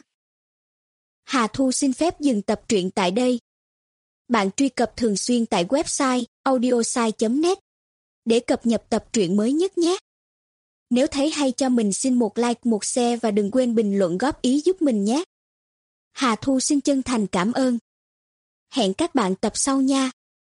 S3: Hà Thu xin phép dừng tập truyện tại đây. Bạn truy cập thường xuyên tại website audiosai chấm net để cập nhật tập truyện mới nhất nhé. Nếu thấy hay cho mình xin một like, một share và đừng quên bình luận góp ý giúp mình nhé. Hà Thu xin chân thành cảm ơn. Hẹn các bạn tập sau nha.